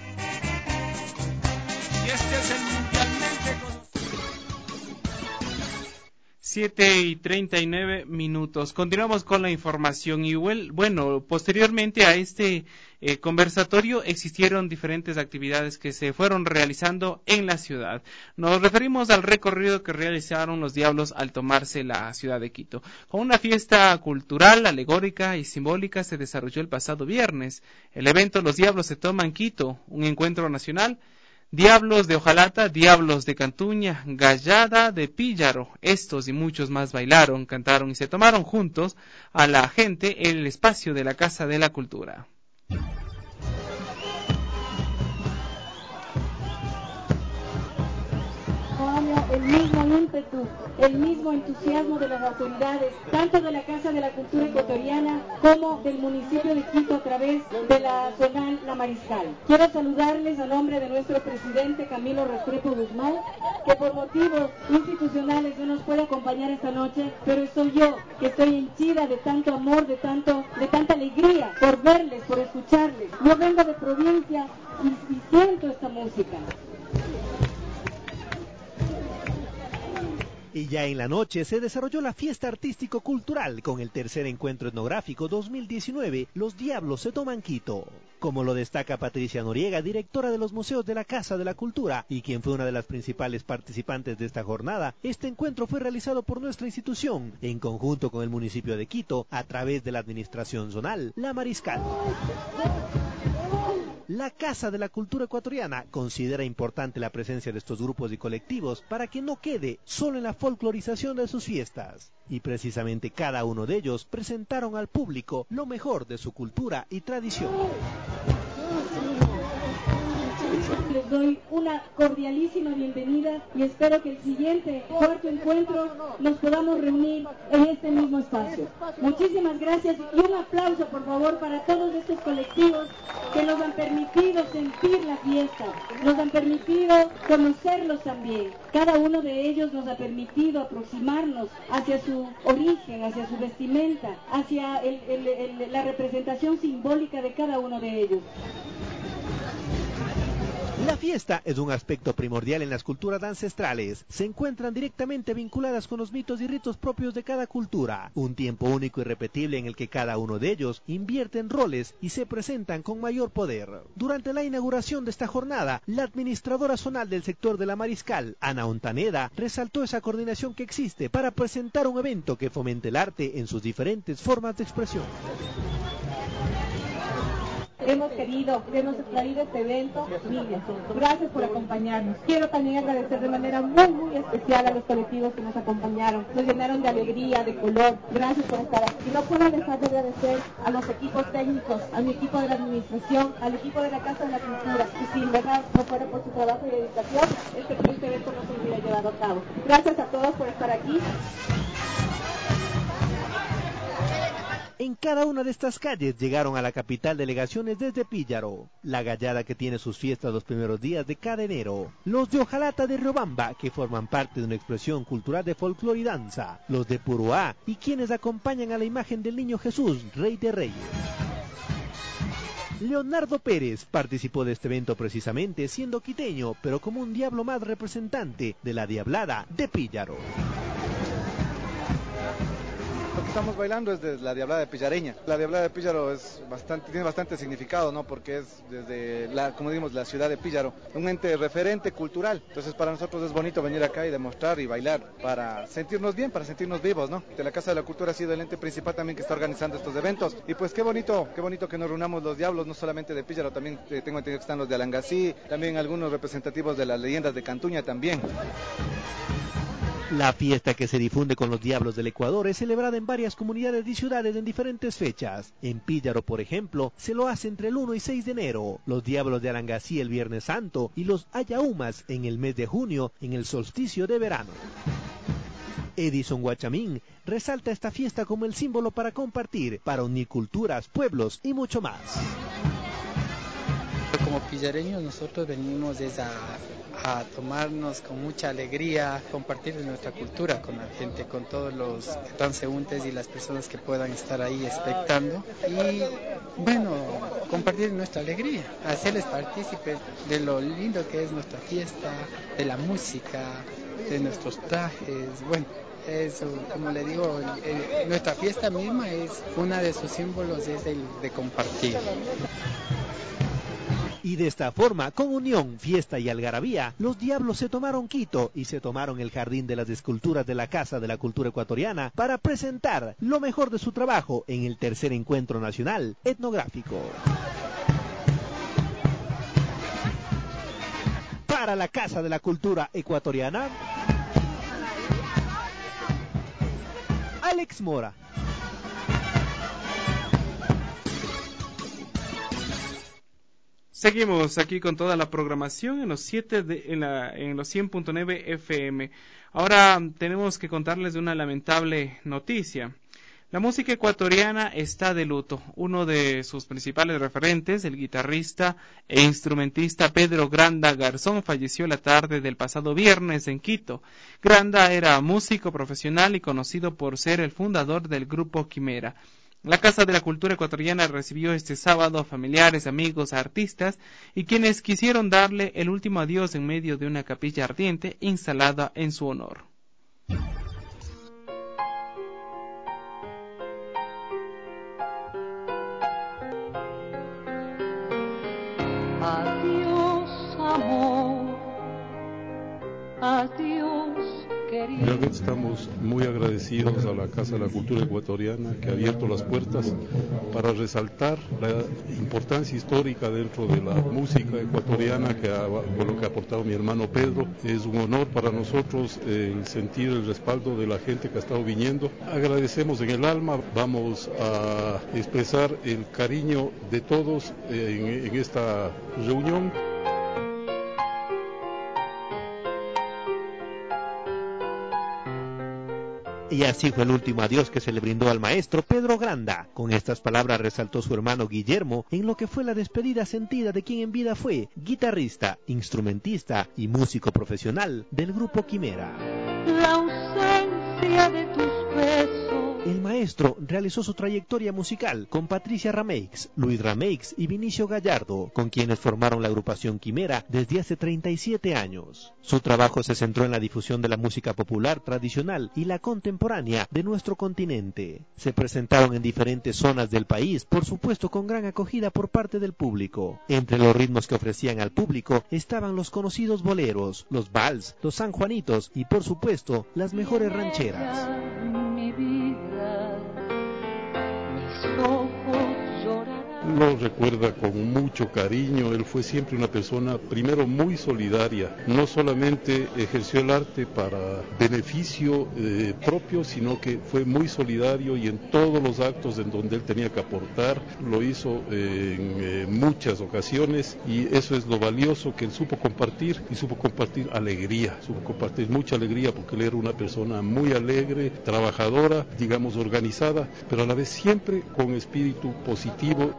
Y este es el mundialmente conocido. siete y treinta y nueve minutos. Continuamos con la información y bueno, posteriormente a este eh, conversatorio existieron diferentes actividades que se fueron realizando en la ciudad. Nos referimos al recorrido que realizaron los Diablos al tomarse la ciudad de Quito. Con una fiesta cultural, alegórica y simbólica se desarrolló el pasado viernes. El evento Los Diablos se toman Quito, un encuentro nacional. Diablos de Ojalata, Diablos de Cantuña, Gallada de Píllaro, estos y muchos más bailaron, cantaron y se tomaron juntos a la gente en el espacio de la Casa de la Cultura. El mismo ímpetu, el mismo entusiasmo de las autoridades, tanto de la Casa de la Cultura Ecuatoriana como del municipio de Quito a través de la zonal La Mariscal. Quiero saludarles a nombre de nuestro presidente Camilo Restrepo Guzmán, que por motivos institucionales no nos puede acompañar esta noche, pero soy yo que estoy henchida de tanto amor, de tanto, de tanta alegría por verles, por escucharles. Yo vengo de provincia y, y siento esta música. Y ya en la noche se desarrolló la fiesta artístico-cultural con el tercer encuentro etnográfico dos mil diecinueve, Los Diablos se toman Quito. Como lo destaca Patricia Noriega, directora de los museos de la Casa de la Cultura y quien fue una de las principales participantes de esta jornada, este encuentro fue realizado por nuestra institución, en conjunto con el municipio de Quito, a través de la administración zonal, La Mariscal. La Casa de la Cultura Ecuatoriana considera importante la presencia de estos grupos y colectivos para que no quede solo en la folclorización de sus fiestas. Y precisamente cada uno de ellos presentaron al público lo mejor de su cultura y tradición. Les doy una cordialísima bienvenida y espero que el siguiente cuarto encuentro nos podamos reunir en este mismo espacio. Muchísimas gracias y un aplauso por favor para todos estos colectivos que nos han permitido sentir la fiesta, nos han permitido conocerlos también. Cada uno de ellos nos ha permitido aproximarnos hacia su origen, hacia su vestimenta, hacia el, el, el, la representación simbólica de cada uno de ellos. La fiesta es un aspecto primordial en las culturas ancestrales. Se encuentran directamente vinculadas con los mitos y ritos propios de cada cultura. Un tiempo único y repetible en el que cada uno de ellos invierten roles y se presentan con mayor poder. Durante la inauguración de esta jornada, la administradora zonal del sector de La Mariscal, Ana Ontaneda, resaltó esa coordinación que existe para presentar un evento que fomente el arte en sus diferentes formas de expresión. Hemos querido, hemos traído este evento. Miren, gracias por acompañarnos. Quiero también agradecer de manera muy, muy especial a los colectivos que nos acompañaron. Nos llenaron de alegría, de color. Gracias por estar aquí. Y no puedo dejar de agradecer a los equipos técnicos, a mi equipo de la administración, al equipo de la Casa de la Cultura. Y si en verdad no fuera por su trabajo y dedicación, este, este evento no se hubiera llevado a cabo. Gracias a todos por estar aquí. En cada una de estas calles llegaron a la capital delegaciones desde Píllaro, la Gallada que tiene sus fiestas los primeros días de cada enero, los de Ojalata de Riobamba que forman parte de una expresión cultural de folclore y danza, los de Puruá y quienes acompañan a la imagen del Niño Jesús, Rey de Reyes. Leonardo Pérez participó de este evento precisamente siendo quiteño, pero como un diablo más representante de la Diablada de Píllaro. Lo que estamos bailando es de la Diablada de Pillareña. La Diablada de Píllaro es bastante, tiene bastante significado, ¿no? Porque es desde, la, como decimos, la ciudad de Píllaro, un ente referente cultural. Entonces para nosotros es bonito venir acá y demostrar y bailar para sentirnos bien, para sentirnos vivos, ¿no? De la Casa de la Cultura ha sido el ente principal también que está organizando estos eventos. Y pues qué bonito, qué bonito que nos reunamos los diablos, no solamente de Píllaro, también eh, tengo entendido que están los de Alangasí, también algunos representativos de las leyendas de Cantuña también. La fiesta que se difunde con los Diablos del Ecuador es celebrada en varias comunidades y ciudades en diferentes fechas. En Píllaro, por ejemplo, se lo hace entre el uno y seis de enero, los Diablos de Alangasí el Viernes Santo y los Ayahumas en el mes de junio en el solsticio de verano. Edison Guachamín resalta esta fiesta como el símbolo para compartir, para unir culturas, pueblos y mucho más. Como pillareños nosotros venimos desde a, a tomarnos con mucha alegría, compartir nuestra cultura con la gente, con todos los transeúntes y las personas que puedan estar ahí expectando y bueno, compartir nuestra alegría, hacerles partícipes de lo lindo que es nuestra fiesta, de la música, de nuestros trajes, bueno, es, como le digo, el, el, nuestra fiesta misma es una de sus símbolos, es el de compartir. Y de esta forma, con unión, fiesta y algarabía, los diablos se tomaron Quito y se tomaron el jardín de las esculturas de la Casa de la Cultura Ecuatoriana para presentar lo mejor de su trabajo en el tercer encuentro nacional etnográfico. Para la Casa de la Cultura Ecuatoriana, Alex Mora. Seguimos aquí con toda la programación en los siete de, en, la, en los cien punto nueve F M. Ahora tenemos que contarles de una lamentable noticia. La música ecuatoriana está de luto. Uno de sus principales referentes, el guitarrista e instrumentista Pedro Granda Garzón, falleció la tarde del pasado viernes en Quito. Granda era músico profesional y conocido por ser el fundador del grupo Quimera. La Casa de la Cultura Ecuatoriana recibió este sábado a familiares, amigos, artistas y quienes quisieron darle el último adiós en medio de una capilla ardiente instalada en su honor. Adiós, amor. Adiós. Realmente estamos muy agradecidos a la Casa de la Cultura Ecuatoriana que ha abierto las puertas para resaltar la importancia histórica dentro de la música ecuatoriana que ha, con lo que ha aportado mi hermano Pedro. Es un honor para nosotros el sentir el respaldo de la gente que ha estado viniendo. Agradecemos en el alma, vamos a expresar el cariño de todos en, en esta reunión. Y así fue el último adiós que se le brindó al maestro Pedro Granda. Con estas palabras resaltó su hermano Guillermo en lo que fue la despedida sentida de quien en vida fue guitarrista, instrumentista y músico profesional del grupo Quimera. La ausencia de tus besos. El maestro realizó su trayectoria musical con Patricia Rameix, Luis Rameix y Vinicio Gallardo, con quienes formaron la agrupación Quimera desde hace treinta y siete años. Su trabajo se centró en la difusión de la música popular tradicional y la contemporánea de nuestro continente. Se presentaron en diferentes zonas del país, por supuesto con gran acogida por parte del público. Entre los ritmos que ofrecían al público estaban los conocidos boleros, los vals, los sanjuanitos y por supuesto las mejores rancheras. Lo recuerda con mucho cariño. Él fue siempre una persona, primero, muy solidaria. No solamente ejerció el arte para beneficio eh, propio, sino que fue muy solidario y en todos los actos en donde él tenía que aportar, lo hizo eh, en eh, muchas ocasiones, y eso es lo valioso, que él supo compartir, y supo compartir alegría, supo compartir mucha alegría, porque él era una persona muy alegre, trabajadora, digamos organizada, pero a la vez siempre con espíritu positivo.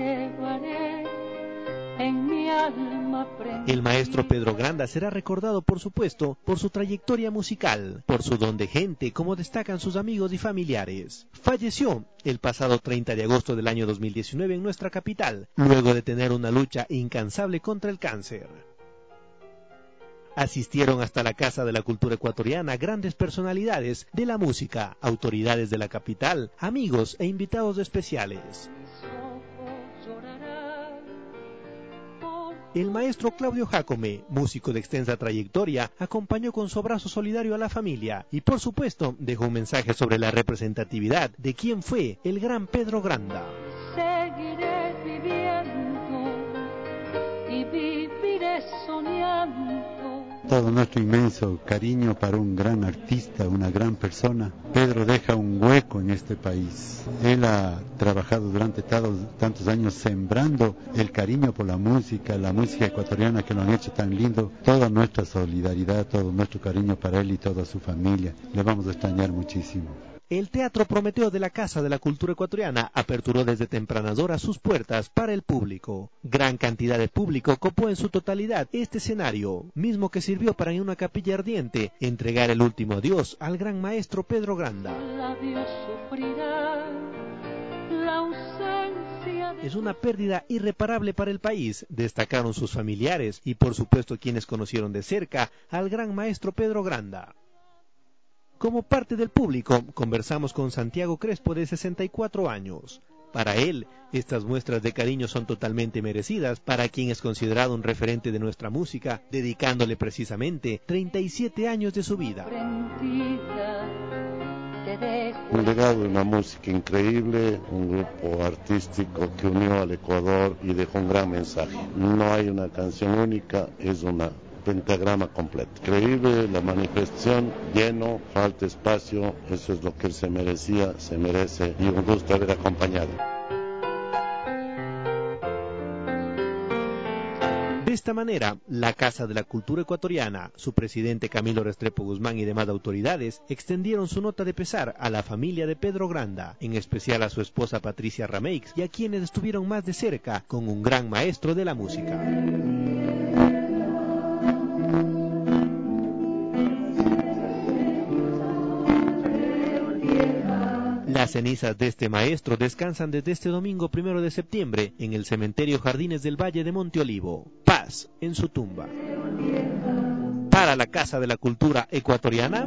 En mi alma el maestro Pedro Granda será recordado, por supuesto, por su trayectoria musical, por su don de gente, como destacan sus amigos y familiares. Falleció el pasado treinta de agosto del año dos mil diecinueve en nuestra capital, luego de tener una lucha incansable contra el cáncer. Asistieron hasta la Casa de la Cultura Ecuatoriana grandes personalidades de la música, autoridades de la capital, amigos e invitados especiales. El maestro Claudio Jácome, músico de extensa trayectoria, acompañó con su abrazo solidario a la familia y, por supuesto, dejó un mensaje sobre la representatividad de quién fue el gran Pedro Granda. Seguiré viviendo y viviré soñando. Todo nuestro inmenso cariño para un gran artista, una gran persona. Pedro deja un hueco en este país. Él ha trabajado durante tados, tantos años sembrando el cariño por la música, la música ecuatoriana, que lo han hecho tan lindo. Toda nuestra solidaridad, todo nuestro cariño para él y toda su familia. Le vamos a extrañar muchísimo. El Teatro Prometeo de la Casa de la Cultura Ecuatoriana aperturó desde tempranas horas sus puertas para el público. Gran cantidad de público copó en su totalidad este escenario, mismo que sirvió para en una capilla ardiente entregar el último adiós al gran maestro Pedro Granda. Es una pérdida irreparable para el país, destacaron sus familiares y por supuesto quienes conocieron de cerca al gran maestro Pedro Granda. Como parte del público, conversamos con Santiago Crespo, de sesenta y cuatro años. Para él, estas muestras de cariño son totalmente merecidas para quien es considerado un referente de nuestra música, dedicándole precisamente treinta y siete años de su vida. Un legado de una música increíble, un grupo artístico que unió al Ecuador y dejó un gran mensaje. No hay una canción única, es una pentagrama completo. Increíble la manifestación, lleno, falta espacio, eso es lo que él se merecía, se merece, y un gusto haber acompañado. De esta manera, la Casa de la Cultura Ecuatoriana, su presidente Camilo Restrepo Guzmán y demás autoridades extendieron su nota de pesar a la familia de Pedro Granda, en especial a su esposa Patricia Rameix y a quienes estuvieron más de cerca con un gran maestro de la música. Las cenizas de este maestro descansan desde este domingo primero de septiembre en el cementerio Jardines del Valle de Monte Olivo. Paz en su tumba. Para la Casa de la Cultura Ecuatoriana,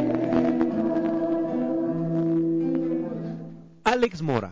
Alex Mora.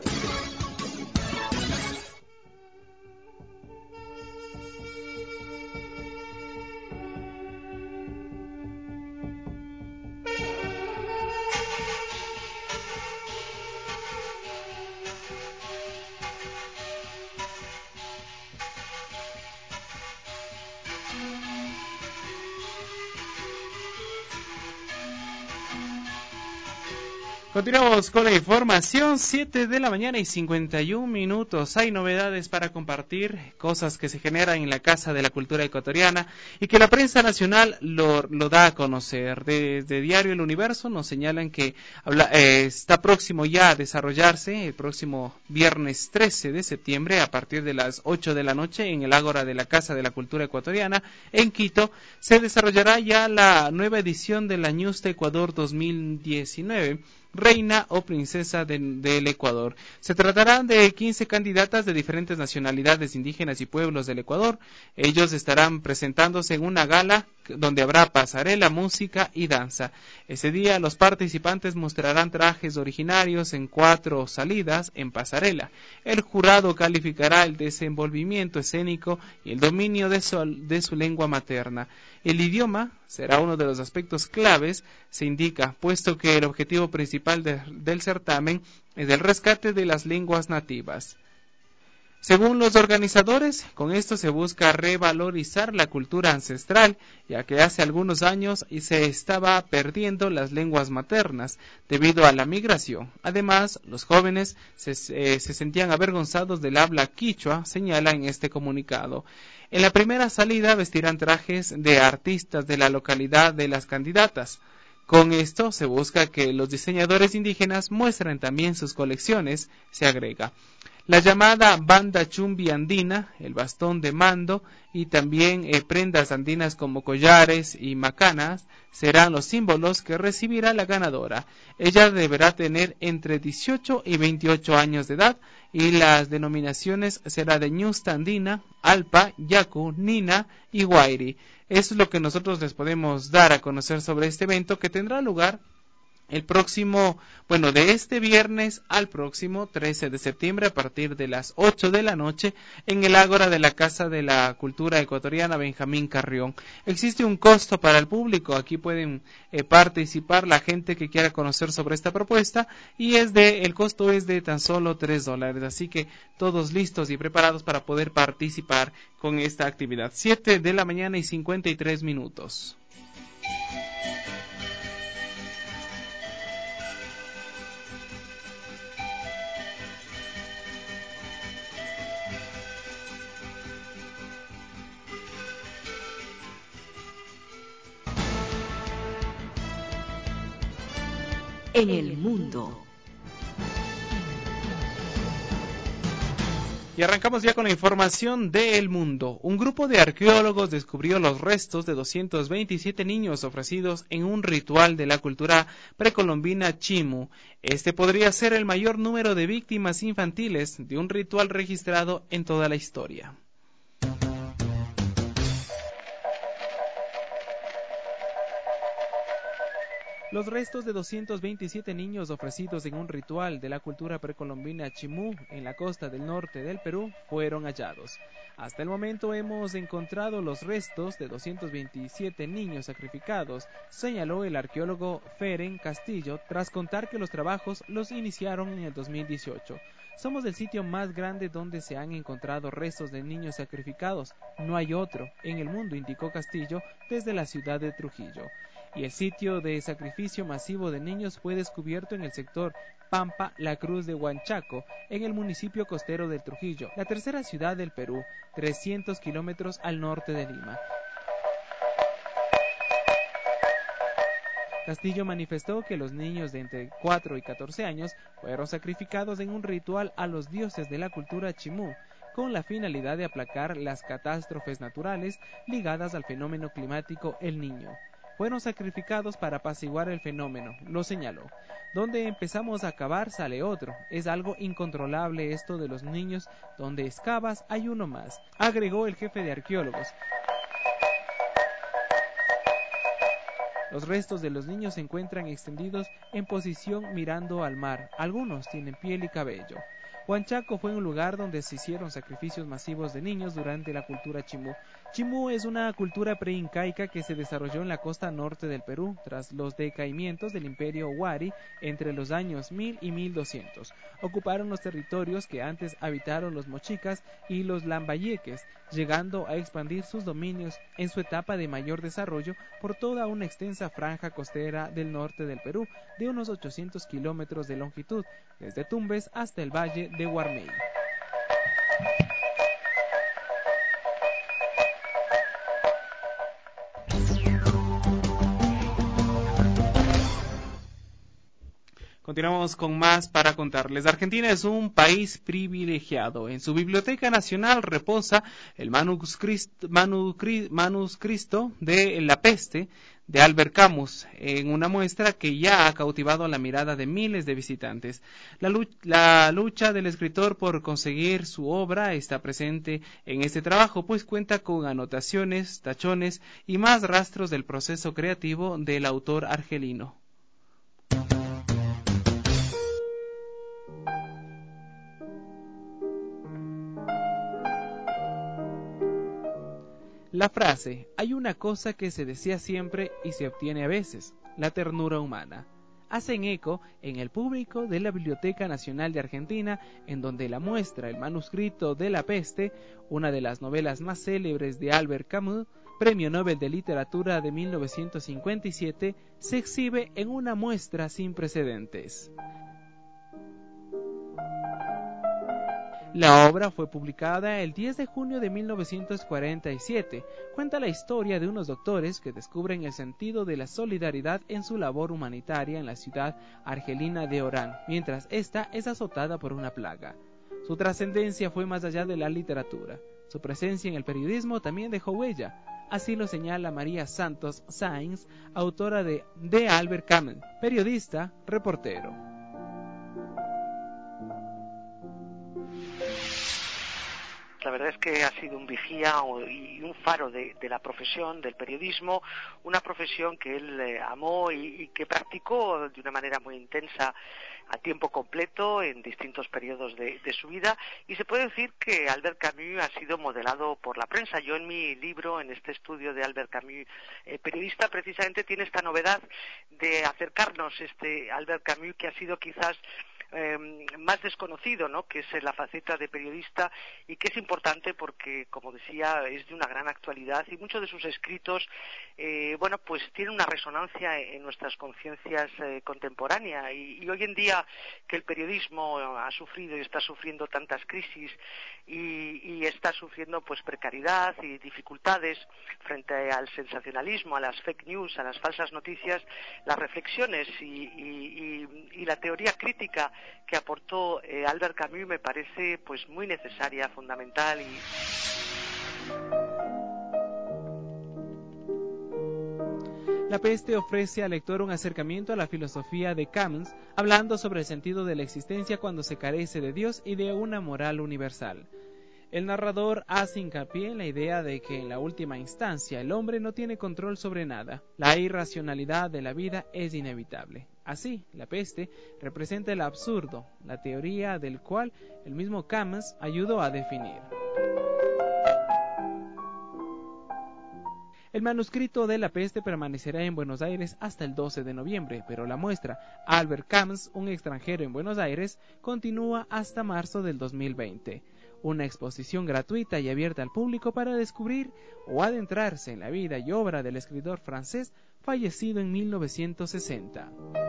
Continuamos con la información, siete de la mañana y cincuenta y un minutos. Hay novedades para compartir, cosas que se generan en la Casa de la Cultura Ecuatoriana y que la prensa nacional lo, lo da a conocer. Desde Diario El Universo nos señalan que habla, eh, está próximo ya a desarrollarse el próximo viernes trece de septiembre a partir de las ocho de la noche en el Ágora de la Casa de la Cultura Ecuatoriana en Quito. Se desarrollará ya la nueva edición de la Ñusta Ecuador dos mil diecinueve. Reina o Princesa de, del Ecuador. Se tratará de quince candidatas de diferentes nacionalidades indígenas y pueblos del Ecuador. Ellos estarán presentándose en una gala donde habrá pasarela, música y danza. Ese día los participantes mostrarán trajes originarios en cuatro salidas en pasarela. El jurado calificará el desenvolvimiento escénico y el dominio de su, de su lengua materna. El idioma será uno de los aspectos claves, se indica, puesto que el objetivo principal de, del certamen es el rescate de las lenguas nativas. Según los organizadores, con esto se busca revalorizar la cultura ancestral, ya que hace algunos años se estaba perdiendo las lenguas maternas debido a la migración. Además, los jóvenes se, eh, se sentían avergonzados del habla quichua, señala en este comunicado. En la primera salida vestirán trajes de artistas de la localidad de las candidatas. Con esto se busca que los diseñadores indígenas muestren también sus colecciones, se agrega. La llamada banda chumbi andina, el bastón de mando y también eh, prendas andinas como collares y macanas serán los símbolos que recibirá la ganadora. Ella deberá tener entre dieciocho y veintiocho años de edad y las denominaciones será de Ñusta andina, Alpa, Yacu, Nina y Guairi. Eso es lo que nosotros les podemos dar a conocer sobre este evento que tendrá lugar el próximo, bueno, de este viernes al próximo trece de septiembre a partir de las ocho de la noche en el Ágora de la Casa de la Cultura Ecuatoriana Benjamín Carrión. Existe un costo para el público, aquí pueden eh, participar la gente que quiera conocer sobre esta propuesta y es de, el costo es de tan solo tres dólares, así que todos listos y preparados para poder participar con esta actividad. siete de la mañana y cincuenta y tres minutos. En el mundo. Y arrancamos ya con la información del mundo. Un grupo de arqueólogos descubrió los restos de doscientos veintisiete niños ofrecidos en un ritual de la cultura precolombina Chimu. Este podría ser el mayor número de víctimas infantiles de un ritual registrado en toda la historia. Los restos de doscientos veintisiete niños ofrecidos en un ritual de la cultura precolombina chimú en la costa del norte del Perú fueron hallados. Hasta el momento hemos encontrado los restos de doscientos veintisiete niños sacrificados, señaló el arqueólogo Feren Castillo, tras contar que los trabajos los iniciaron en el dos mil dieciocho. Somos el sitio más grande donde se han encontrado restos de niños sacrificados. No hay otro en el mundo, indicó Castillo desde la ciudad de Trujillo. Y el sitio de sacrificio masivo de niños fue descubierto en el sector Pampa La Cruz de Huanchaco, en el municipio costero del Trujillo, la tercera ciudad del Perú, trescientos kilómetros al norte de Lima. Castillo manifestó que los niños de entre cuatro y catorce años fueron sacrificados en un ritual a los dioses de la cultura chimú, con la finalidad de aplacar las catástrofes naturales ligadas al fenómeno climático El Niño. Fueron sacrificados para apaciguar el fenómeno, lo señaló. Donde empezamos a cavar sale otro. Es algo incontrolable esto de los niños, donde excavas hay uno más, agregó el jefe de arqueólogos. Los restos de los niños se encuentran extendidos en posición mirando al mar. Algunos tienen piel y cabello. Huanchaco fue un lugar donde se hicieron sacrificios masivos de niños durante la cultura chimú. Chimú es una cultura preincaica que se desarrolló en la costa norte del Perú tras los decaimientos del imperio Huari entre los años mil y mil doscientos. Ocuparon los territorios que antes habitaron los mochicas y los lambayeques, llegando a expandir sus dominios en su etapa de mayor desarrollo por toda una extensa franja costera del norte del Perú de unos ochocientos kilómetros de longitud, desde Tumbes hasta el valle de Guarmey. Continuamos con más para contarles. Argentina es un país privilegiado. En su Biblioteca Nacional reposa el manuscrito, manuscrito de La Peste de Albert Camus, en una muestra que ya ha cautivado la mirada de miles de visitantes. La lucha, la lucha del escritor por conseguir su obra está presente en este trabajo, pues cuenta con anotaciones, tachones y más rastros del proceso creativo del autor argelino. La frase, hay una cosa que se desea siempre y se obtiene a veces, la ternura humana, hacen eco en el público de la Biblioteca Nacional de Argentina, en donde la muestra El manuscrito de La Peste, una de las novelas más célebres de Albert Camus, Premio Nobel de Literatura de mil novecientos cincuenta y siete, se exhibe en una muestra sin precedentes. La obra fue publicada el diez de junio de mil novecientos cuarenta y siete. Cuenta la historia de unos doctores que descubren el sentido de la solidaridad en su labor humanitaria en la ciudad argelina de Orán, mientras ésta es azotada por una plaga. Su trascendencia fue más allá de la literatura. Su presencia en el periodismo también dejó huella. Así lo señala María Santos Sáenz, autora de De Albert Camus, periodista, reportero. La verdad es que ha sido un vigía y un faro de, de la profesión, del periodismo, una profesión que él eh, amó y, y que practicó de una manera muy intensa a tiempo completo en distintos periodos de, de su vida, y se puede decir que Albert Camus ha sido modelado por la prensa. Yo en mi libro, en este estudio de Albert Camus, eh, periodista, precisamente tiene esta novedad de acercarnos este Albert Camus, que ha sido quizás Eh, más desconocido, ¿no?, que es la faceta de periodista, y que es importante porque, como decía, es de una gran actualidad, y muchos de sus escritos, eh, bueno, pues tienen una resonancia en nuestras conciencias eh, contemporáneas, y, y hoy en día que el periodismo ha sufrido y está sufriendo tantas crisis y, y está sufriendo pues precariedad y dificultades frente al sensacionalismo, a las fake news, a las falsas noticias, las reflexiones y, y, y, y la teoría crítica que aportó eh, Albert Camus me parece pues muy necesaria, fundamental. Y La Peste ofrece al lector un acercamiento a la filosofía de Camus, hablando sobre el sentido de la existencia cuando se carece de Dios y de una moral universal. El narrador hace hincapié en la idea de que en la última instancia el hombre no tiene control sobre nada. La irracionalidad de la vida es inevitable. Así, La peste representa el absurdo, la teoría del cual el mismo Camus ayudó a definir. El manuscrito de La peste permanecerá en Buenos Aires hasta el doce de noviembre, pero la muestra Albert Camus, un extranjero en Buenos Aires, continúa hasta marzo del dos mil veinte. Una exposición gratuita y abierta al público para descubrir o adentrarse en la vida y obra del escritor francés fallecido en mil novecientos sesenta.